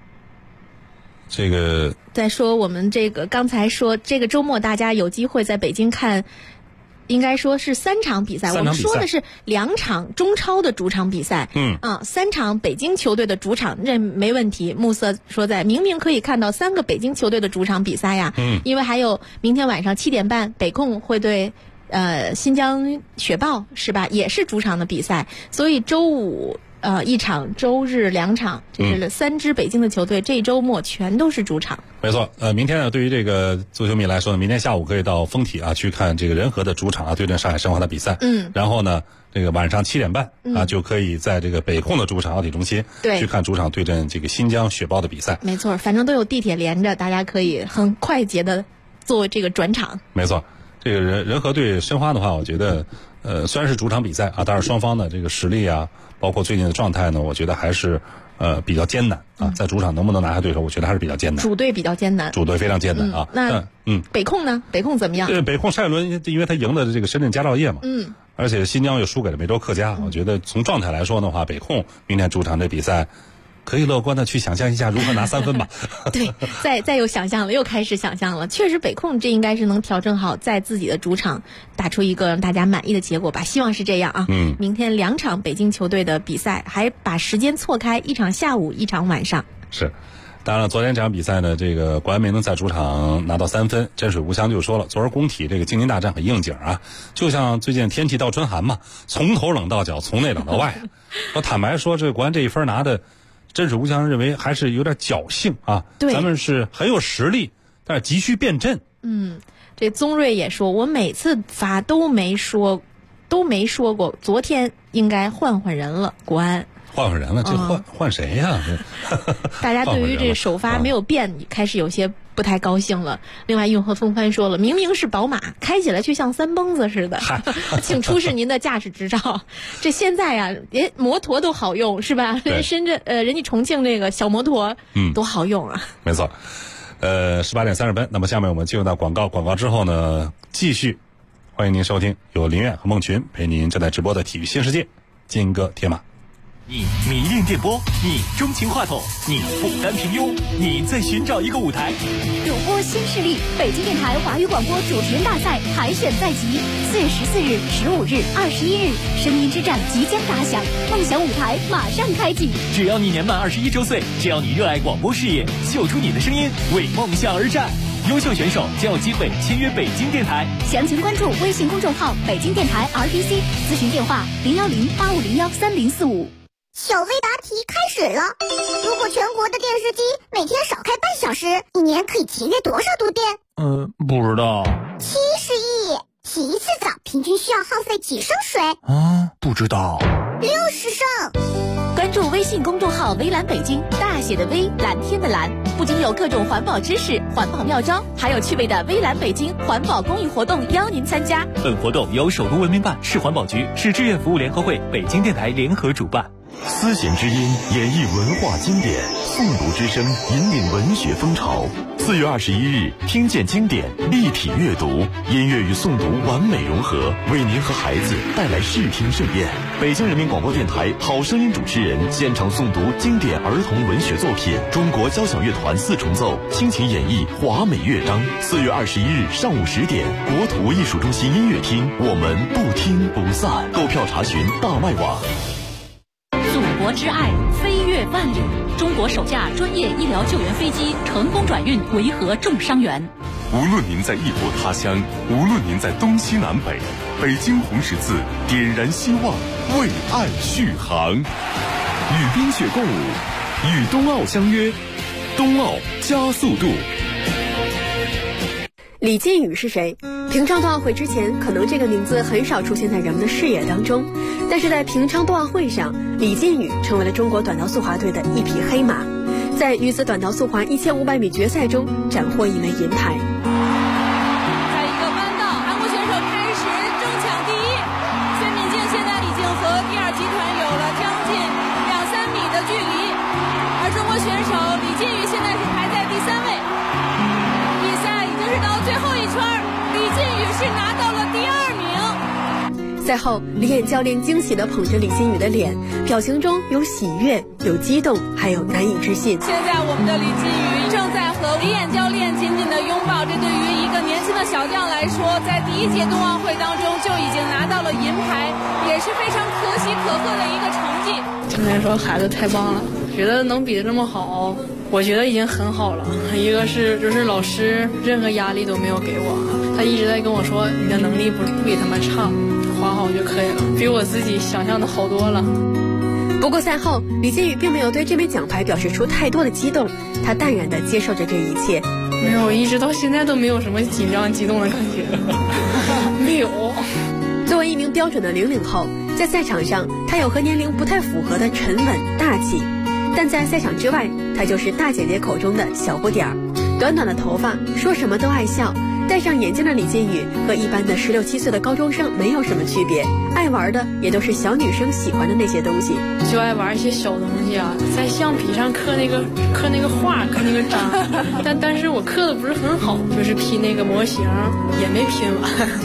再说我们刚才说这个周末大家有机会在北京看，应该说是3场比赛，我们说的是2场中超的主场比赛，3场北京球队的主场，这没问题。暮色说在明明可以看到3个北京球队的主场比赛呀，因为还有明天晚上7点半北控会对新疆雪豹是吧，也是主场的比赛，所以周五1场，周日2场，这是3支北京的球队，这周末全都是主场。 没错，明天呢，对于这个足球迷来说呢，明天下午可以到丰体啊去看这个仁和的主场啊对阵上海申花的比赛。然后呢，这个晚上7点半就可以在这个北控的主场奥体中心去看主场对阵这个新疆雪豹的比赛。 没错，反正都有地铁连着，大家可以很快捷的做这个转场。 没错。这个仁和对申花的话，我觉得虽然是主场比赛啊，但是双方的这个实力啊，包括最近的状态呢，我觉得还是比较艰难啊。在主场能不能拿下对手，我觉得还是比较艰难。 主队比较艰难， 主队非常艰难啊。 那北控呢？北控怎么样？ 北控上一轮因为他赢的这个深圳佳兆业嘛，而且新疆又输给了梅州客家，我觉得从状态来说的话，北控明天主场这比赛可以乐观的去想象一下如何拿3分吧。 对，再有想象了，又开始想象了。确实北控这应该是能调整好，在自己的主场打出一个让大家满意的结果吧，希望是这样啊。明天2场北京球队的比赛，还把时间错开，一场下午，一场晚上。 是。当然了，昨天这场比赛呢，这个国安没能在主场拿到3分。真水无香就说了，昨儿工体这个京津大战很应景啊，就像最近天气倒春寒嘛，从头冷到脚，从内冷到外。我坦白说，这个国安这一分拿的，真水无香认为还是有点侥幸啊。 对， 咱们是很有实力，但是急需变阵。 这宗瑞也说，我每次发都没说过，昨天应该换人了，国安。 换人了，这换谁呀？ 大家对于这首发没有变，开始有些不太高兴了。另外，运河风帆说了，明明是宝马，开起来却像3蹦子似的。请出示您的驾驶执照。这现在呀，连摩托都好用，是吧？人家重庆这个小摩托，多好用啊！ 没错。18点30分，那么下面我们进入到广告之后呢，继续欢迎您收听由林苑和孟群陪您正在直播的体育新世界，金戈铁马。 你迷恋电波，你钟情话筒，你不甘平庸，你在寻找一个舞台。 主播新势力，北京电台华语广播主持人大赛海选在即，4月14日、15日、21日，声音之战即将打响，梦想舞台马上开启。 只要你年满21周岁，只要你热爱广播事业，秀出你的声音，为梦想而战。优秀选手将有机会签约北京电台。 详情关注微信公众号北京电台 RTC， 咨询电话010-8501-3045。 小微答题开始了。如果全国的电视机每天少开半小时，一年可以节约多少度电？ 不知道。 70亿。洗一次澡平均需要耗费几升水？ 不知道。 60升。 关注微信公众号微蓝北京，大写的微，蓝天的蓝，不仅有各种环保知识、环保妙招，还有趣味的微蓝北京环保公益活动邀您参加。 本活动由首都文明办、市环保局、市志愿服务联合会、北京电台联合主办。 思贤之音演绎文化经典，诵读之声引领文学风潮。4月21日，听见经典，立体阅读，音乐与诵读完美融合，为您和孩子带来视听盛宴。北京人民广播电台好声音主持人现场诵读经典儿童文学作品，中国交响乐团4重奏倾情演绎华美乐章。4月21日上午10点，国土艺术中心音乐厅，我们不听不散。购票查询大麦网。 祖国之爱飞越万里，中国首架专业医疗救援飞机成功转运维和重伤员。 无论您在异国他乡，无论您在东西南北，北京红十字点燃希望，为爱续航。与冰雪共舞，与冬奥相约，冬奥加速度。 李靖宇是谁？平昌冬奥会之前，可能这个名字很少出现在人们的视野当中，但是在平昌冬奥会上，李靖宇成为了中国短道速滑队的一匹黑马，在女子短道速滑1500米决赛中斩获一枚银牌。 在一个弯道，韩国选手开始争抢第一，薛敏静现在已经和第二集团有了将近2-3米的距离，而中国选手李靖宇现在是排在第3位。到最后一圈，李靖宇是拿到了第2名。 赛后，李岩教练惊喜地捧着李靖宇的脸，表情中有喜悦，有激动，还有难以置信。 现在我们的李靖宇正在和李岩教练紧紧地拥抱，这对于一个年轻的小将来说，在第1届冬奥会当中就已经拿到了银牌，也是非常可喜可贺的一个成绩。 教练说孩子太棒了，觉得能比得这么好，我觉得已经很好了。一个是就是老师任何压力都没有给我，他一直在跟我说你的能力不比他们差，滑好就可以了，比我自己想象的好多了。 不过赛后，李靖宇并没有对这枚奖牌表示出太多的激动，他淡然地接受着这一切。 没有，一直到现在都没有什么紧张激动的感觉。没有。 作为一名标准的00后，在赛场上他有和年龄不太符合的沉稳大气，但在赛场之外，她就是大姐姐口中的小不点儿。短短的头发，说什么都爱笑，戴上眼镜的李靖宇和一般的16、17岁的高中生没有什么区别，爱玩的也都是小女生喜欢的那些东西， 就爱玩一些小东西啊，在橡皮上刻那个画，刻那个章，但是我刻的不是很好，就是拼那个模型也没拼完。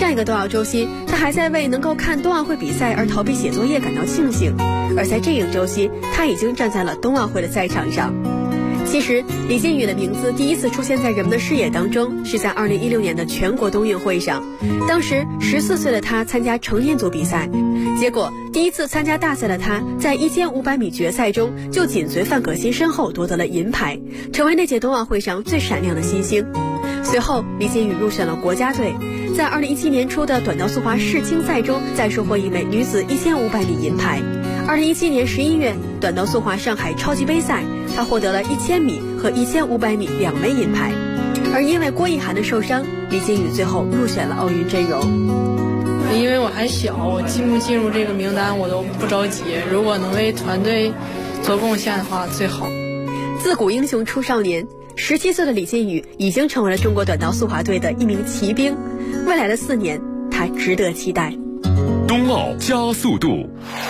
上一个冬奥周期，他还在为能够看冬奥会比赛而逃避写作业感到庆幸，而在这个周期，他已经站在了冬奥会的赛场上。其实，李金羽的名字第一次出现在人们的视野当中，是在2016年的全国冬运会上。当时14岁的他参加成年组比赛，结果第一次参加大赛的他，在1500米决赛中就紧随范可新身后夺得了银牌，成为那届冬奥会上最闪亮的新星。随后，李金羽入选了国家队，在2017年初的短道速滑世青赛中再收获一枚女子1500米银牌。2017年11月，短道速滑上海超级杯赛，他获得了1000米和1500米2枚银牌。而因为郭奕涵的受伤，李金羽最后入选了奥运阵容。 因为我还小，我进不进入这个名单我都不着急，如果能为团队做贡献的话最好。 自古英雄出少年，17岁的李金羽已经成为了中国短道速滑队的一名骑兵，未来的4年他值得期待。 冬奥加速度，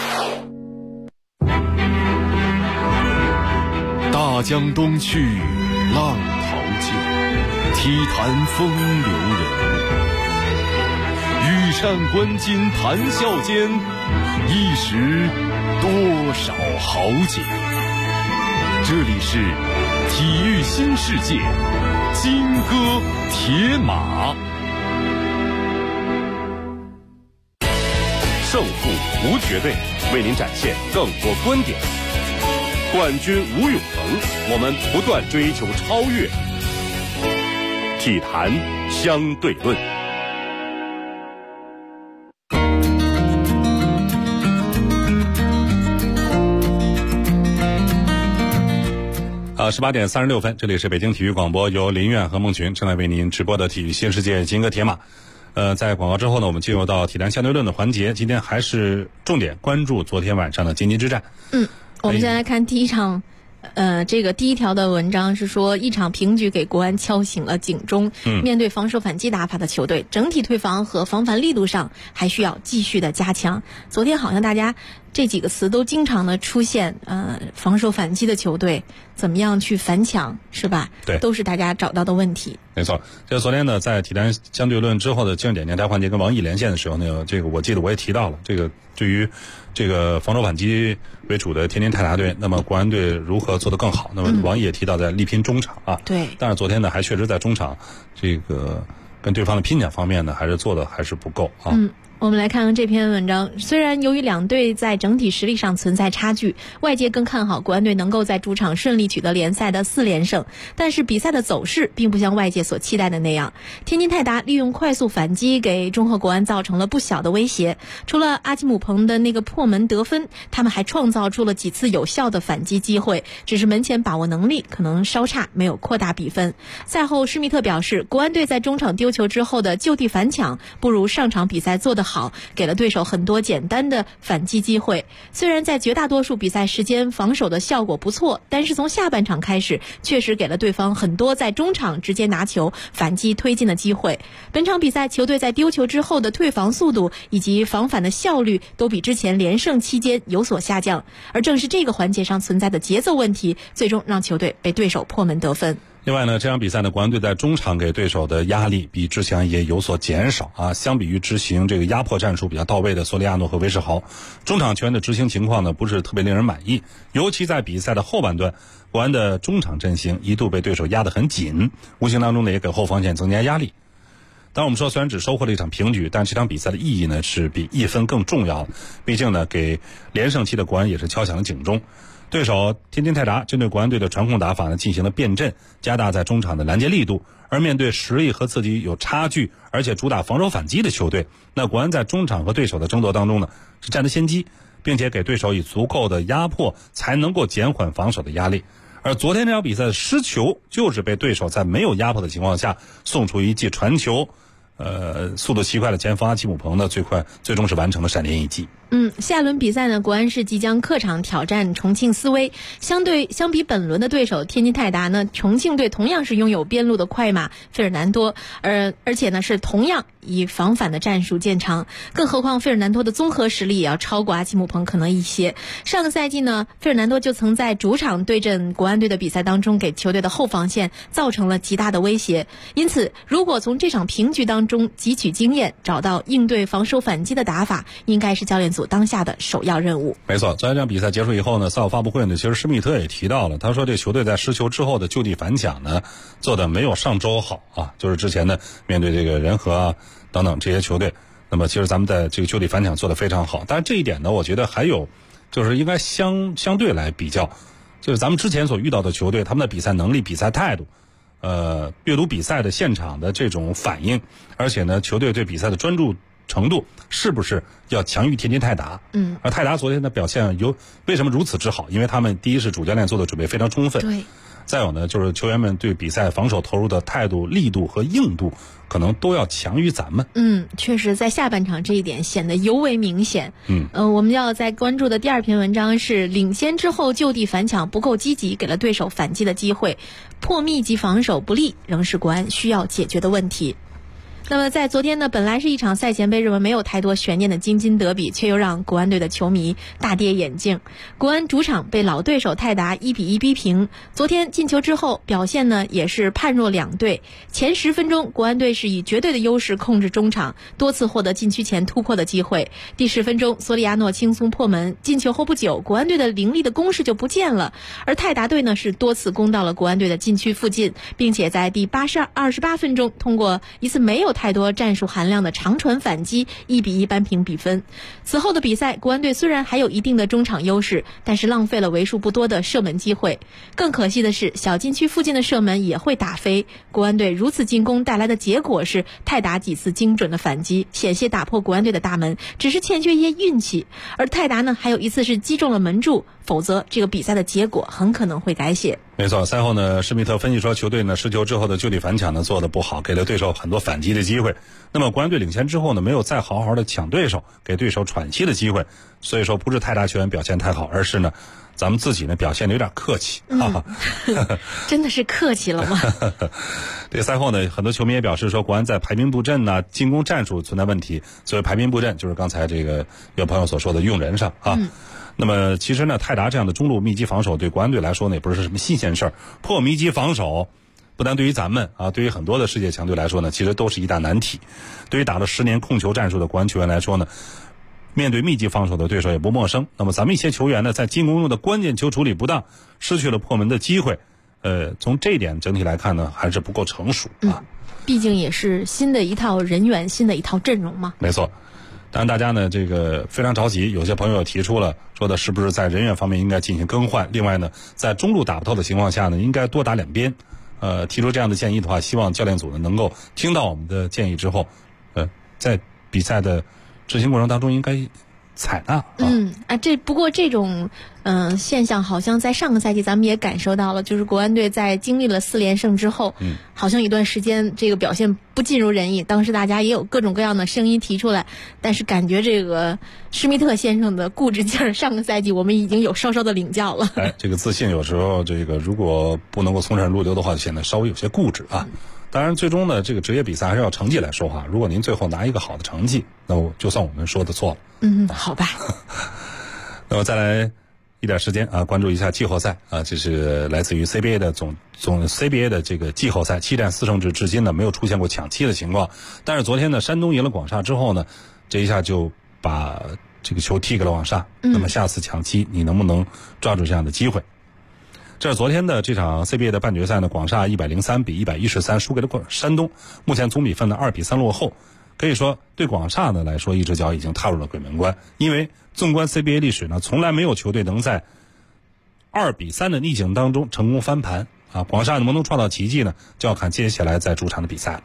大江东去，浪淘尽，体坛风流人物。羽扇纶巾谈笑间，一时多少豪杰。这里是体育新世界，金戈铁马。胜负无绝对，为您展现更多观点。冠军无永恒，我们不断追求超越。体坛相对论。 18点36分，这里是北京体育广播，由林苑和孟群正在为您直播的体育新世界金戈铁马。在广告之后呢，我们进入到体坛相对论的环节。今天还是重点关注昨天晚上的京津之战。 我们先来看第一场。这个第一条的文章是说，一场平局给国安敲醒了警钟。面对防守反击打法的球队，整体退防和防反力度上还需要继续的加强。昨天好像大家这几个词都经常的出现，防守反击的球队怎么样去反抢，是吧？ 对， 都是大家找到的问题。 没错，就昨天呢，在体坛相对论之后的经典年代环节跟王毅连线的时候呢，这个我记得我也提到了，这个对于这个防守反击为主的天津泰达队，那么国安队如何做得更好？那么王毅也提到在力拼中场啊。 对。 但是昨天呢，还确实在中场这个跟对方的拼抢方面呢，还是做的还是不够啊。 我们来看看这篇文章。虽然由于两队在整体实力上存在差距，外界更看好国安队能够在主场顺利取得联赛的4连胜，但是比赛的走势并不像外界所期待的那样。天津泰达利用快速反击给中赫国安造成了不小的威胁，除了阿基姆彭的那个破门得分，他们还创造出了几次有效的反击机会，只是门前把握能力可能稍差，没有扩大比分。赛后施密特表示，国安队在中场丢球之后的就地反抢不如上场比赛做得好，给了对手很多简单的反击机会。虽然在绝大多数比赛时间防守的效果不错，但是从下半场开始确实给了对方很多在中场直接拿球反击推进的机会。本场比赛球队在丢球之后的退防速度以及防反的效率都比之前连胜期间有所下降，而正是这个环节上存在的节奏问题，最终让球队被对手破门得分。 另外呢，这场比赛呢，国安队在中场给对手的压力比之前也有所减少啊。相比于执行这个压迫战术比较到位的索里亚诺和韦世豪，中场球员的执行情况呢不是特别令人满意。尤其在比赛的后半段，国安的中场阵型一度被对手压得很紧，无形当中呢也给后防线增加压力。当然我们说虽然只收获了一场平局，但这场比赛的意义呢是比1分更重要的。毕竟呢，给连胜期的国安也是敲响了警钟。对手天津泰达针对国安队的传控打法呢进行了变阵，加大在中场的拦截力度。而面对实力和自己有差距，而且主打防守反击的球队，那国安在中场和对手的争夺当中呢是占得先机，并且给对手以足够的压迫，才能够减缓防守的压力。而昨天这场比赛的失球，就是被对手在没有压迫的情况下送出一记传球，速度奇快的前锋阿基姆彭呢最终是完成了闪电一击。 下轮比赛呢，国安是即将客场挑战重庆斯威。相比本轮的对手天津泰达呢，重庆队同样是拥有边路的快马费尔南多，而且呢是同样以防反的战术见长。更何况费尔南多的综合实力也要超过阿基姆彭可能一些。上个赛季呢，费尔南多就曾在主场对阵国安队的比赛当中，给球队的后防线造成了极大的威胁。因此，如果从这场平局当中汲取经验，找到应对防守反击的打法，应该是教练组当下的首要任务。 没错，昨天这场比赛结束以后呢，赛后发布会呢，其实施密特也提到了，他说这球队在失球之后的就地反抢呢，做的没有上周好啊，就是之前呢面对这个人和啊等等这些球队，那么其实咱们在这个就地反抢做得非常好。但是这一点呢，我觉得还有就是应该相对来比较，就是咱们之前所遇到的球队，他们的比赛能力、比赛态度。阅读比赛的现场的这种反应，而且呢，球队对比赛的专注程度是不是要强于天津泰达？而泰达昨天的表现为什么如此之好？因为他们第一是主教练做的准备非常充分， 对， 再有呢就是球员们对比赛防守投入的态度、力度和硬度，可能都要强于咱们。 确实，在下半场这一点显得尤为明显。我们要在关注的第二篇文章是领先之后就地反抢不够积极，给了对手反击的机会，破密集防守不利，仍是国安需要解决的问题。那么在昨天呢，本来是一场赛前被认为没有太多悬念的京津德比，却又让国安队的球迷大跌眼镜。国安主场被老对手泰达1-1逼平，昨天进球之后表现呢也是判若两队。前10分钟国安队是以绝对的优势控制中场，多次获得禁区前突破的机会。第10分钟索里亚诺轻松破门，进球后不久国安队的凌厉的攻势就不见了，而泰达队呢是多次攻到了国安队的禁区附近，并且在第28分钟通过一次没有太多战术含量的长传反击1-1扳平比分。此后的比赛，国安队虽然还有一定的中场优势，但是浪费了为数不多的射门机会。更可惜的是，小禁区附近的射门也会打飞。国安队如此进攻带来的结果是泰达几次精准的反击，险些打破国安队的大门，只是欠缺一些运气。而泰达呢，还有一次是击中了门柱，否则这个比赛的结果很可能会改写。 没错，赛后呢，施密特分析说，球队呢失球之后的就地反抢呢做得不好，给了对手很多反击的机会。那么国安队领先之后呢，没有再好好的抢对手，给对手喘息的机会。所以说不是泰达球员表现太好，而是呢咱们自己呢表现的有点客气。 真的是客气了吗？ 对，赛后呢，很多球迷也表示说，国安在排兵布阵呢、进攻战术存在问题。所谓排兵布阵，就是刚才这个有朋友所说的用人上啊。那么其实呢，泰达这样的中路密集防守对国安队来说呢，也不是什么新鲜事儿。破密集防守不但对于咱们啊，对于很多的世界强队来说呢，其实都是一大难题。对于打了10年控球战术的国安球员来说呢，面对密集防守的对手也不陌生。那么咱们一些球员呢，在进攻中的关键球处理不当，失去了破门的机会。从这一点整体来看呢，还是不够成熟啊。 毕竟也是新的一套人员，新的一套阵容嘛。 没错。当然大家呢这个非常着急，有些朋友提出了说的是不是在人员方面应该进行更换，另外呢在中路打不透的情况下呢，应该多打两边。提出这样的建议的话，希望教练组呢能够听到我们的建议之后，在比赛的执行过程当中应该采纳。 不过这种现象好像在上个赛季咱们也感受到了，就是国安队在经历了4连胜之后，好像一段时间这个表现不尽如人意。当时大家也有各种各样的声音提出来，但是感觉这个施密特先生的固执劲儿，上个赛季我们已经有稍稍的领教了。 这个自信有时候这个如果不能够从善如流的话，显得稍微有些固执啊。当然最终呢，这个职业比赛还是要成绩来说话。如果您最后拿一个好的成绩，那就算我们说的错了。 好吧。 那么再来一点时间啊，关注一下季后赛啊，这是来自于 CBA 的总 CBA 的这个季后赛7战4胜制，至今呢没有出现过抢七的情况。但是昨天呢，山东赢了广厦之后呢，这一下就把这个球踢给了广厦。那么下次抢七，你能不能抓住这样的机会？这是昨天的这场 CBA 的半决赛呢，广厦103比113输给了山东，目前总比分呢2比3落后。可以说对广厦呢来说，一只脚已经踏入了鬼门关，因为纵观 CBA 历史呢，从来没有球队能在2比3的逆境当中成功翻盘啊，广厦能不能创造奇迹呢？就要看接下来在主场的比赛了。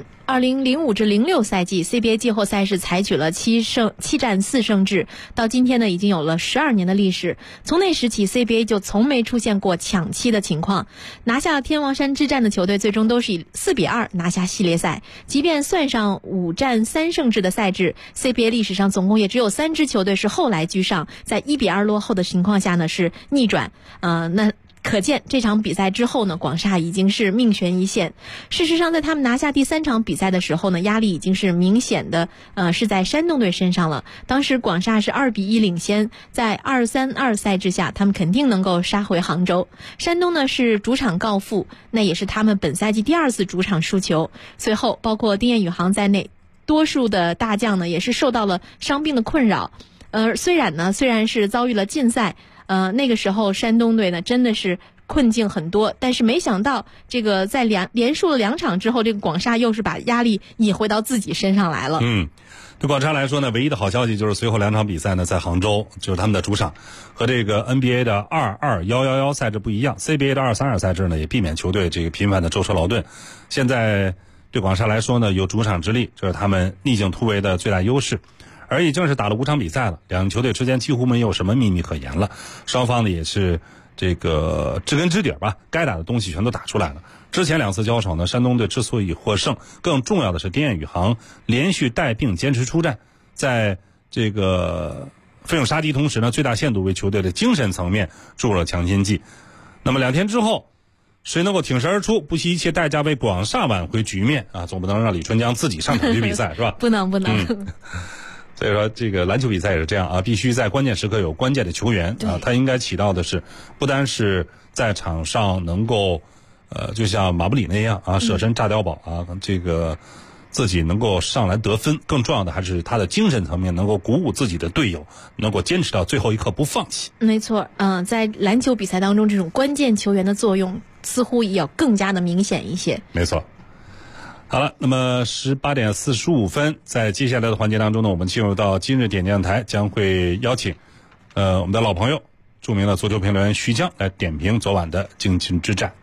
2005至06赛季 CBA 季后赛是采取了7战4胜制，到今天呢已经有了12年的历史。从那时起 CBA 就从没出现过抢七的情况，拿下天王山之战的球队最终都是以4-2拿下系列赛。即便算上5战3胜制的赛制， CBA 历史上总共也只有3支球队是后来居上，在1-2落后的情况下呢是逆转。那可见这场比赛之后呢，广厦已经是命悬一线。事实上，在他们拿下第3场比赛的时候呢，压力已经是明显的是在山东队身上了。当时广厦是2-1领先，在2-3-2赛制下，他们肯定能够杀回杭州。山东呢是主场告负，那也是他们本赛季第2次主场输球。随后，包括丁彦雨航在内，多数的大将呢也是受到了伤病的困扰。虽然是遭遇了禁赛。那个时候山东队呢真的是困境很多，但是没想到这个在连输了2场之后，这个广厦又是把压力引回到自己身上来了。 对广厦来说呢，唯一的好消息就是随后2场比赛呢在杭州，就是他们的主场，和这个 NBA 的2-2-1-1-1赛制不一样。 CBA 的2-3-2赛制呢也避免球队这个频繁的舟车劳顿。现在对广厦来说呢，有主场之利，这是他们逆境突围的最大优势。而已经是打了5场比赛了，两个球队之间几乎没有什么秘密可言了，双方呢也是这个知根知底吧，该打的东西全都打出来了。之前2次交手呢，山东队之所以获胜，更重要的是丁彦雨航连续带病坚持出战，在这个奋勇杀敌同时呢，最大限度为球队的精神层面注入了强心剂。那么2天之后，谁能够挺身而出，不惜一切代价为广厦挽回局面啊？总不能让李春江自己上场去比赛是吧？ 不能。 所以说这个篮球比赛也是这样啊，必须在关键时刻有关键的球员啊，他应该起到的是不单是在场上能够就像马布里那样啊，舍身炸碉堡啊，这个自己能够上来得分，更重要的还是他的精神层面能够鼓舞自己的队友，能够坚持到最后一刻不放弃。 没错，在篮球比赛当中，这种关键球员的作用似乎也要更加的明显一些。 没错。好了，那么18点45分，在接下来的环节当中呢，我们进入到今日点将台，将会邀请我们的老朋友，著名的足球评论员徐江来点评昨晚的京津之战。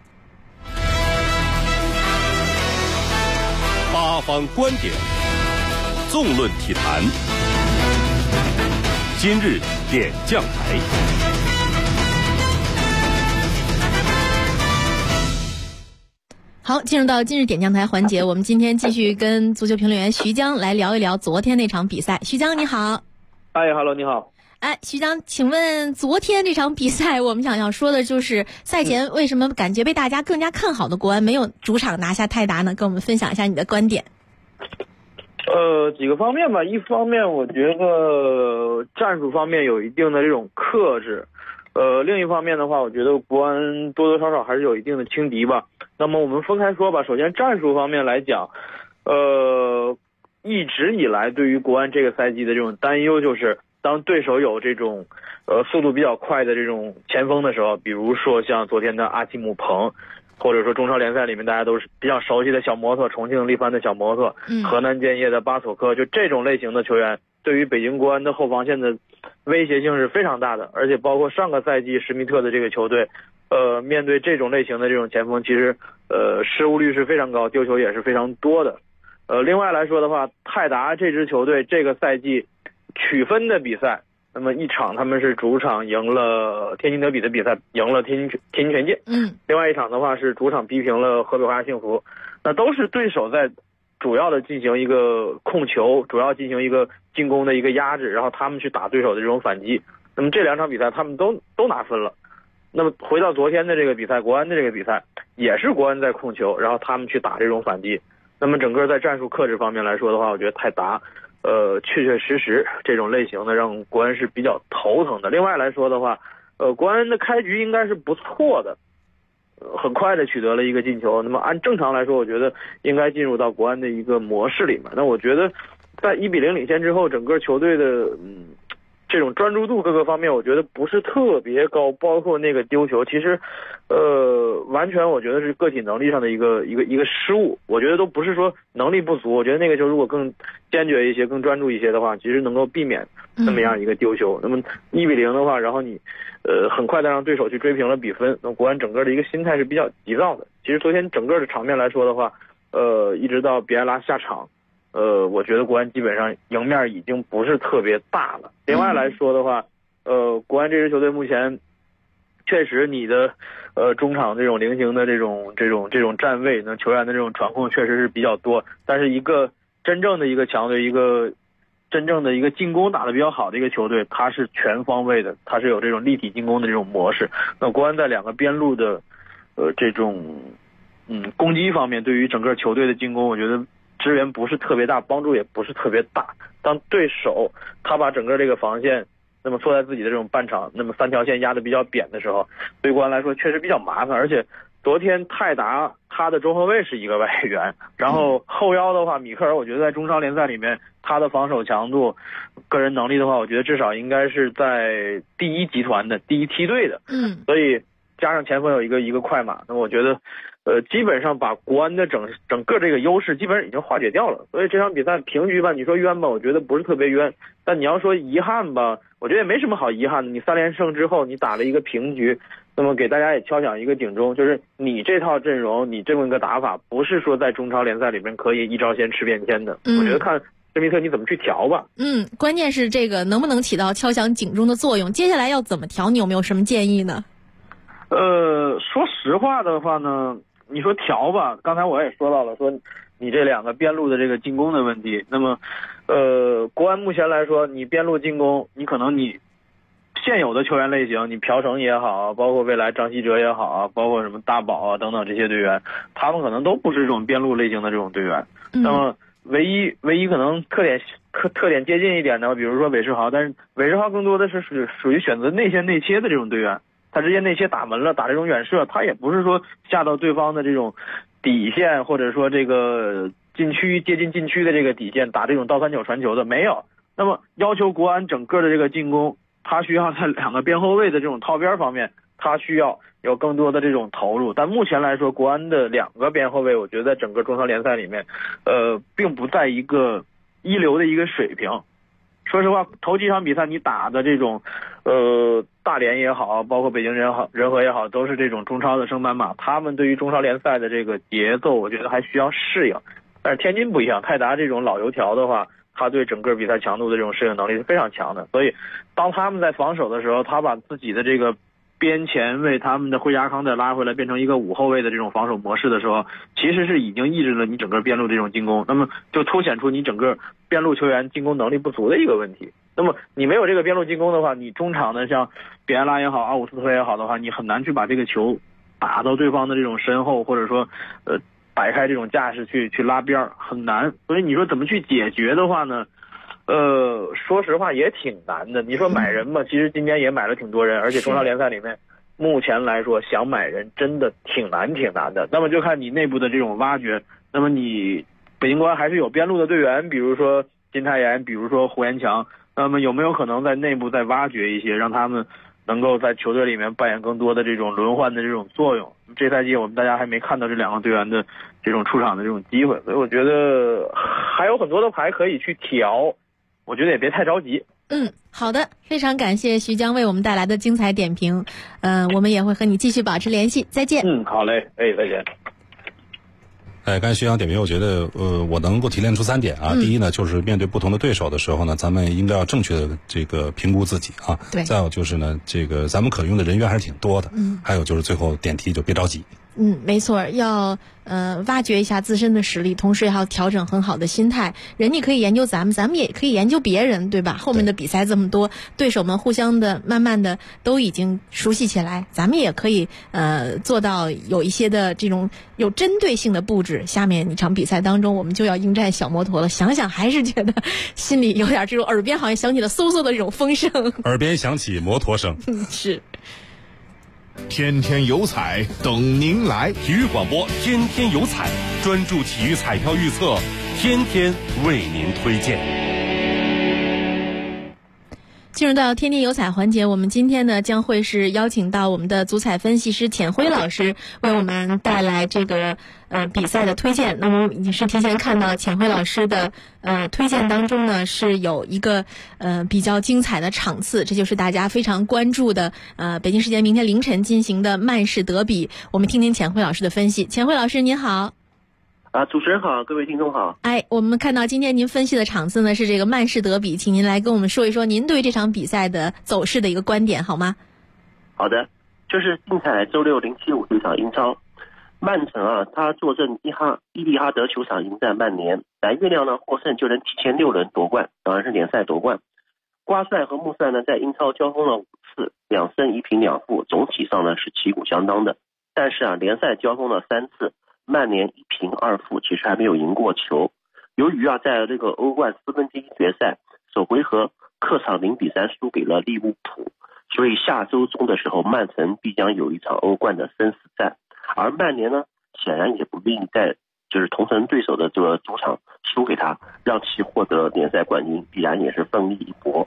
八方观点，纵论体坛，今日点将台。 好，进入到今日点将台环节，我们今天继续跟足球评论员徐江来聊一聊昨天那场比赛。徐江你好。 Hello， 你好。 徐江，请问昨天这场比赛，我们想要说的就是赛前为什么感觉被大家更加看好的国安没有主场拿下泰达呢？跟我们分享一下你的观点。 几个方面吧。一方面，我觉得战术方面有一定的这种克制。另一方面的话，我觉得国安多多少少还是有一定的轻敌吧。那么我们分开说吧。首先战术方面来讲，一直以来对于国安这个赛季的这种担忧就是，当对手有这种速度比较快的这种前锋的时候，比如说像昨天的阿基姆彭，或者说中超联赛里面大家都是比较熟悉的小摩托，重庆力帆的小摩托，河南建业的巴索科，就这种类型的球员对于北京国安的后防线的威胁性是非常大的。而且包括上个赛季施密特的这个球队，面对这种类型的这种前锋，其实失误率是非常高，丢球也是非常多的。另外来说的话，泰达这支球队这个赛季取分的比赛，那么一场他们是主场赢了天津德比的比赛，赢了天津权健。另外一场的话是主场逼平了河北华夏幸福。那都是对手在主要的进行一个控球，主要进行一个进攻的一个压制，然后他们去打对手的这种反击。那么这2场比赛他们都拿分了。那么回到昨天的这个比赛，国安的这个比赛也是国安在控球，然后他们去打这种反击。那么整个在战术克制方面来说的话，我觉得泰达确确实实这种类型的让国安是比较头疼的。另外来说的话，国安的开局应该是不错的，很快的取得了一个进球。那么按正常来说，我觉得应该进入到国安的一个模式里面。那我觉得在1-0领先之后，整个球队的这种专注度各个方面，我觉得不是特别高，包括那个丢球，其实，完全我觉得是个体能力上的一个失误，我觉得都不是说能力不足，我觉得那个球如果更坚决一些、更专注一些的话，其实能够避免那么样一个丢球。那么1-0的话，然后你，很快的让对手去追平了比分，那国安整个的一个心态是比较急躁的。其实昨天整个的场面来说的话，一直到比埃拉下场。我觉得国安基本上赢面已经不是特别大了。另外来说的话，国安这支球队目前确实你的中场这种菱形的这种站位，那球员的这种传控确实是比较多，但是一个真正的一个强队，一个真正的一个进攻打得比较好的一个球队，它是全方位的，它是有这种立体进攻的这种模式。那国安在两个边路的这种攻击方面，对于整个球队的进攻，我觉得支援不是特别大，帮助也不是特别大。当对手他把整个这个防线那么缩在自己的这种半场，那么3条线压得比较扁的时候，对国安来说确实比较麻烦。而且昨天泰达他的中后卫是一个外援，然后后腰的话，米克尔我觉得在中超联赛里面他的防守强度、个人能力的话，我觉得至少应该是在第一集团的第一梯队的。所以加上前锋有一个快马，那么我觉得基本上把国安的整个这个优势基本上已经化解掉了。所以这场比赛平局吧，你说冤吧，我觉得不是特别冤，但你要说遗憾吧，我觉得也没什么好遗憾的。你3连胜之后你打了一个平局，那么给大家也敲响一个警钟，就是你这套阵容，你这么一个打法，不是说在中超联赛里面可以一招鲜吃遍天的。我觉得看施密特你怎么去调吧。 关键是这个能不能起到敲响警钟的作用，接下来要怎么调，你有没有什么建议呢？ 说实话的话呢，你说调吧，刚才我也说到了，说你这两个边路的这个进攻的问题。那么国安目前来说，你边路进攻，你可能你现有的球员类型，你朴成也好，包括未来张稀哲也好，包括什么大宝啊等等这些队员，他们可能都不是这种边路类型的这种队员。那么唯一可能特点接近一点的，比如说韦世豪，但是韦世豪更多的是属于选择内线内切的这种队员，他直接内切打门了，打这种远射，他也不是说下到对方的这种底线，或者说这个接近禁区的这个底线打这种倒三角传球的，没有。那么要求国安整个的这个进攻，他需要在两个边后卫的这种套边方面，他需要有更多的这种投入。但目前来说，国安的两个边后卫，我觉得在整个中超联赛里面，并不在一个一流的一个水平。说实话，头几场比赛你打的这种，大连也好，包括北京人和也好，都是这种中超的升班马，他们对于中超联赛的这个节奏，我觉得还需要适应。但是天津不一样，泰达这种老油条的话，他对整个比赛强度的这种适应能力是非常强的。所以，当他们在防守的时候，他把自己的这个边前卫他们的惠家康再拉回来，变成一个5后卫的这种防守模式的时候，其实是已经抑制了你整个边路这种进攻，那么就凸显出你整个边路球员进攻能力不足的一个问题。那么你没有这个边路进攻的话，你中场的像比埃拉也好，阿伍斯特也好的话，你很难去把这个球打到对方的这种身后，或者说摆开这种架势去拉边，很难。所以你说怎么去解决的话呢？说实话也挺难的。你说买人嘛，其实今年也买了挺多人，而且中超联赛里面目前来说想买人真的挺难的。那么就看你内部的这种挖掘。那么你北京国安还是有边路的队员，比如说金泰妍，比如说胡延强，那么有没有可能在内部再挖掘一些，让他们能够在球队里面扮演更多的这种轮换的这种作用？这赛季我们大家还没看到这两个队员的这种出场的这种机会，所以我觉得还有很多的牌可以去调，我觉得也别太着急。 好的，非常感谢徐江为我们带来的精彩点评。我们也会和你继续保持联系，再见。 好嘞，再见。 刚才徐阳点评，我觉得我能够提炼出3点啊。第一呢，就是面对不同的对手的时候呢，咱们应该要正确的这个评估自己啊。对。再有就是呢，这个咱们可用的人员还是挺多的。还有就是最后点题就别着急。 没错，要挖掘一下自身的实力，同时也要调整很好的心态。人家可以研究咱们也可以研究别人，对吧？后面的比赛这么多，对手们互相的慢慢的都已经熟悉起来，咱们也可以做到有一些的这种有针对性的布置。下面一场比赛当中，我们就要迎战小摩托了，想想还是觉得心里有点这种耳边好像响起了嗖嗖的这种风声， 耳边响起摩托声。 是。 天天有彩等您来， 体育广播天天有彩，专注体育彩票预测，天天为您推荐。 进入到天天有彩环节，我们今天呢将会是邀请到我们的足彩分析师钱辉老师为我们带来这个比赛的推荐。那么你是提前看到钱辉老师的推荐当中呢是有一个比较精彩的场次，这就是大家非常关注的北京时间明天凌晨进行的曼市德比。我们听听钱辉老师的分析。钱辉老师您好。 主持人好，各位听众好。 我们看到今天您分析的场次呢是这个曼市德比，请您来跟我们说一说您对这场比赛的走势的一个观点好吗？ 好的，这是竞彩周六075这场英超，曼城他坐镇伊蒂哈德球场迎战曼联，蓝月亮呢获胜就能提前6轮夺冠，当然是联赛夺冠。瓜帅和穆帅呢在英超交锋了5次，2胜1平2负，总体上呢是旗鼓相当的。但是联赛交锋了3次，曼联1平2负，其实还没有赢过球。由于在这个欧冠4分之1决赛首回合客场0-3输给了利物浦，所以下周中的时候曼城必将有一场欧冠的生死战。而曼联呢显然也不愿意在就是同城对手的这个主场输给他，让其获得联赛冠军，必然也是奋力一搏。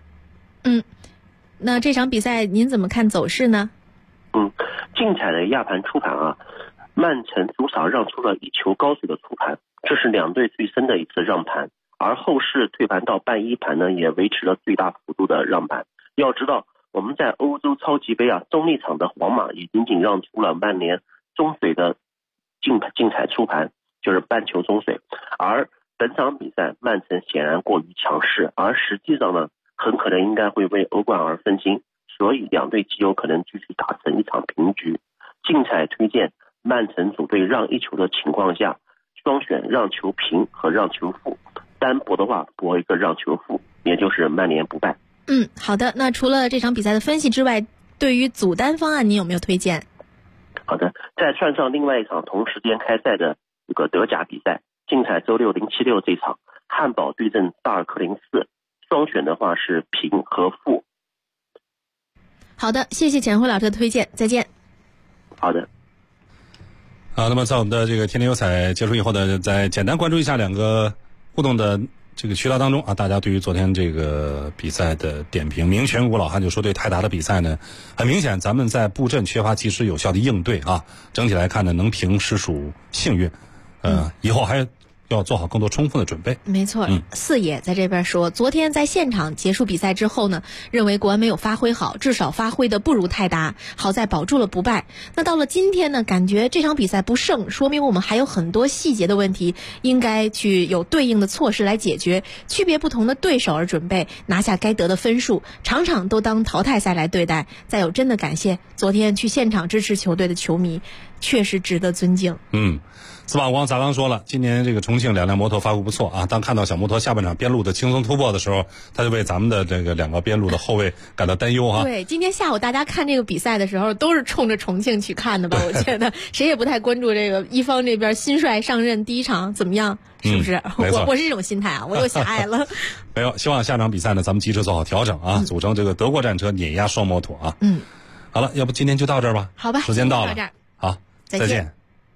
那这场比赛您怎么看走势呢？ 竞彩的亚盘初盘曼城主场让出了1球高水的初盘，这是两队最深的一次让盘，而后市退盘到半一盘呢也维持了最大幅度的让盘。要知道我们在欧洲超级杯中立场的皇马也仅仅让出了曼联中水的竞彩初盘，就是半球中水，而本场比赛曼城显然过于强势，而实际上呢很可能应该会为欧冠而分心，所以两队极有可能继续打成一场平局。竞彩推荐曼城主队让1球的情况下，双选让球平和让球负，单博的话博一个让球负，也就是曼联不败。 好的。那除了这场比赛的分析之外，对于组单方案您有没有推荐？ 好的，再串上另外一场同时间开赛的这个德甲比赛，竞彩周六076这场汉堡对阵萨尔克林斯，双选的话是平和负。 好的，谢谢钱辉老师的推荐，再见。 好的。 好，那么在我们的这个天天有彩结束以后呢，再简单关注一下两个互动的这个渠道当中大家对于昨天这个比赛的点评。名泉吴老汉就说，对泰达的比赛呢，很明显咱们在布阵缺乏及时有效的应对整体来看呢，能平实属幸运，以后还要做好更多充分的准备。 没错，四爷在这边说，昨天在现场结束比赛之后呢，认为国安没有发挥好，至少发挥的不如泰达，好在保住了不败。那到了今天呢，感觉这场比赛不胜，说明我们还有很多细节的问题，应该去有对应的措施来解决，区别不同的对手而准备，拿下该得的分数，场场都当淘汰赛来对待。再有真的感谢昨天去现场支持球队的球迷，确实值得尊敬。 司马光咱刚说了，今年这个重庆2辆摩托发挥不错当看到小摩托下半场边路的轻松突破的时候，他就为咱们的这个2个边路的后卫感到担忧对，今天下午大家看这个比赛的时候都是冲着重庆去看的吧？我觉得谁也不太关注这个一方这边新帅上任第一场怎么样，是不是？我是这种心态我又狭隘了。 没有，希望下场比赛呢咱们及时做好调整组成这个德国战车碾压双摩托好了，要不今天就到这儿吧？ 好吧， 时间到了，好， 再见。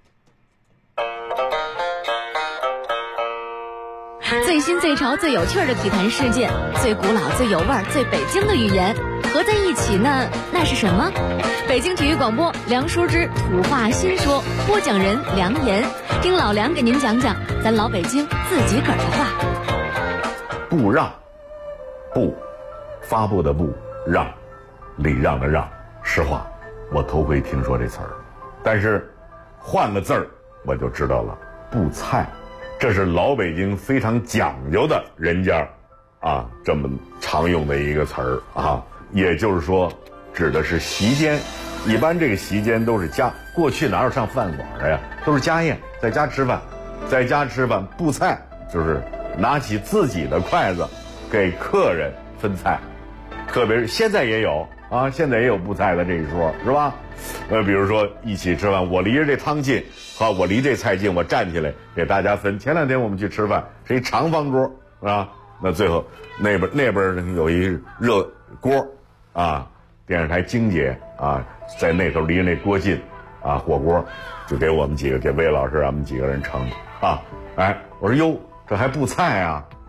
最新最潮最有趣的体坛事件，最古老最有味儿最北京的语言合在一起呢，那是什么？北京体育广播梁叔之土话新说，播讲人梁岩，听老梁给您讲讲咱老北京自己个儿的话。 布让，布，发布的布，让，礼让的让。实话，我头回听说这词儿，但是换了字儿我就知道了，布菜。这是老北京非常讲究的人家这么常用的一个词儿也就是说指的是席间。一般这个席间都是过去哪有上饭馆的呀，都是家宴，在家吃饭，在家吃饭布菜就是拿起自己的筷子给客人分菜，特别是现在也有现在也有布菜的这一说，是吧？比如说一起吃饭，我离着这汤近我离这菜近，我站起来给大家分。前2天我们去吃饭是一长方桌那最后那边有一热锅电视台晶姐在那头离着那锅近火锅就给我们几个，给魏老师我们几个人盛我说哟，这还布菜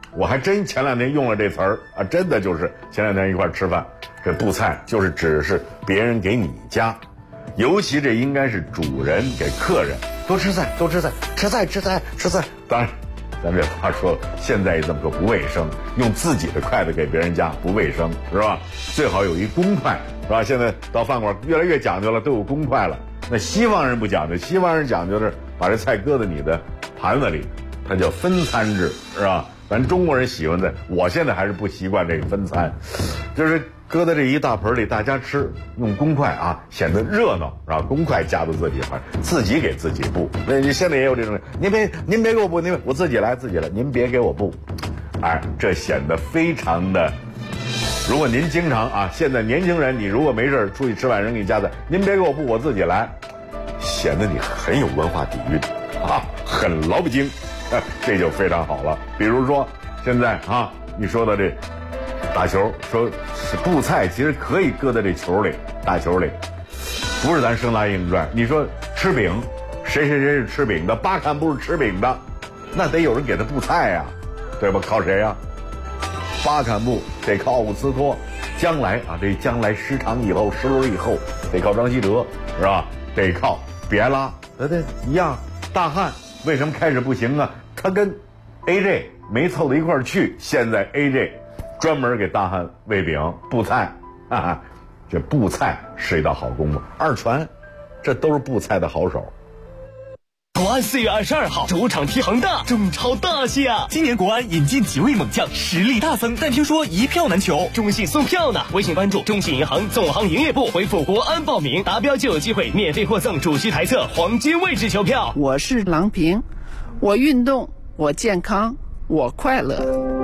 我还真前2天用了这词儿啊，真的就是前2天一块吃饭，这布菜就是指是别人给你夹，尤其这应该是主人给客人多吃菜，多吃菜，吃菜吃菜吃菜。当然咱这话说现在也这么说不卫生，用自己的筷子给别人夹不卫生是吧？最好有一公筷是吧？现在到饭馆越来越讲究了，都有公筷了。那西方人不讲究，西方人讲究是把这菜搁在你的盘子里，它叫分餐制是吧？咱中国人喜欢的，我现在还是不习惯这个分餐，就是搁在这一大盆里大家吃，用公筷啊，显得热闹是吧？公筷夹到自己盘，自己给自己布。那你现在也有这种，您别给我布，我自己来，您别给我布，哎，这显得非常的。如果您经常啊，现在年轻人，你如果没事出去吃饭，人给你夹菜，您别给我布，我自己来，显得你很有文化底蕴啊，很老北京，这就非常好了。比如说现在啊，你说的这打球，说是布菜，其实可以搁在这球里，大球里，不是咱生拉硬拽。你说吃饼，谁是吃饼的？巴坎布是吃饼的，那得有人给他布菜呀，对吧？靠谁呀？巴坎布得靠奥古斯托，将来啊，这将来10场以后，10轮以后，得靠张稀哲，是吧？得靠比埃拉，对一样。大汉为什么开始不行啊？他跟 AJ 没凑到一块儿去，现在 AJ 专门给大汉喂饼布菜，哈哈，这布菜是一道好功夫。二传，这都是布菜的好手。 国安4月22号主场踢恒大，中超大戏啊！今年国安引进几位猛将，实力大增，但听说一票难求，中信送票呢。微信关注中信银行总行营业部，回复国安报名，达标就有机会免费获赠主席台侧黄金位置球票。 我是郎平，我运动，我健康，我快乐。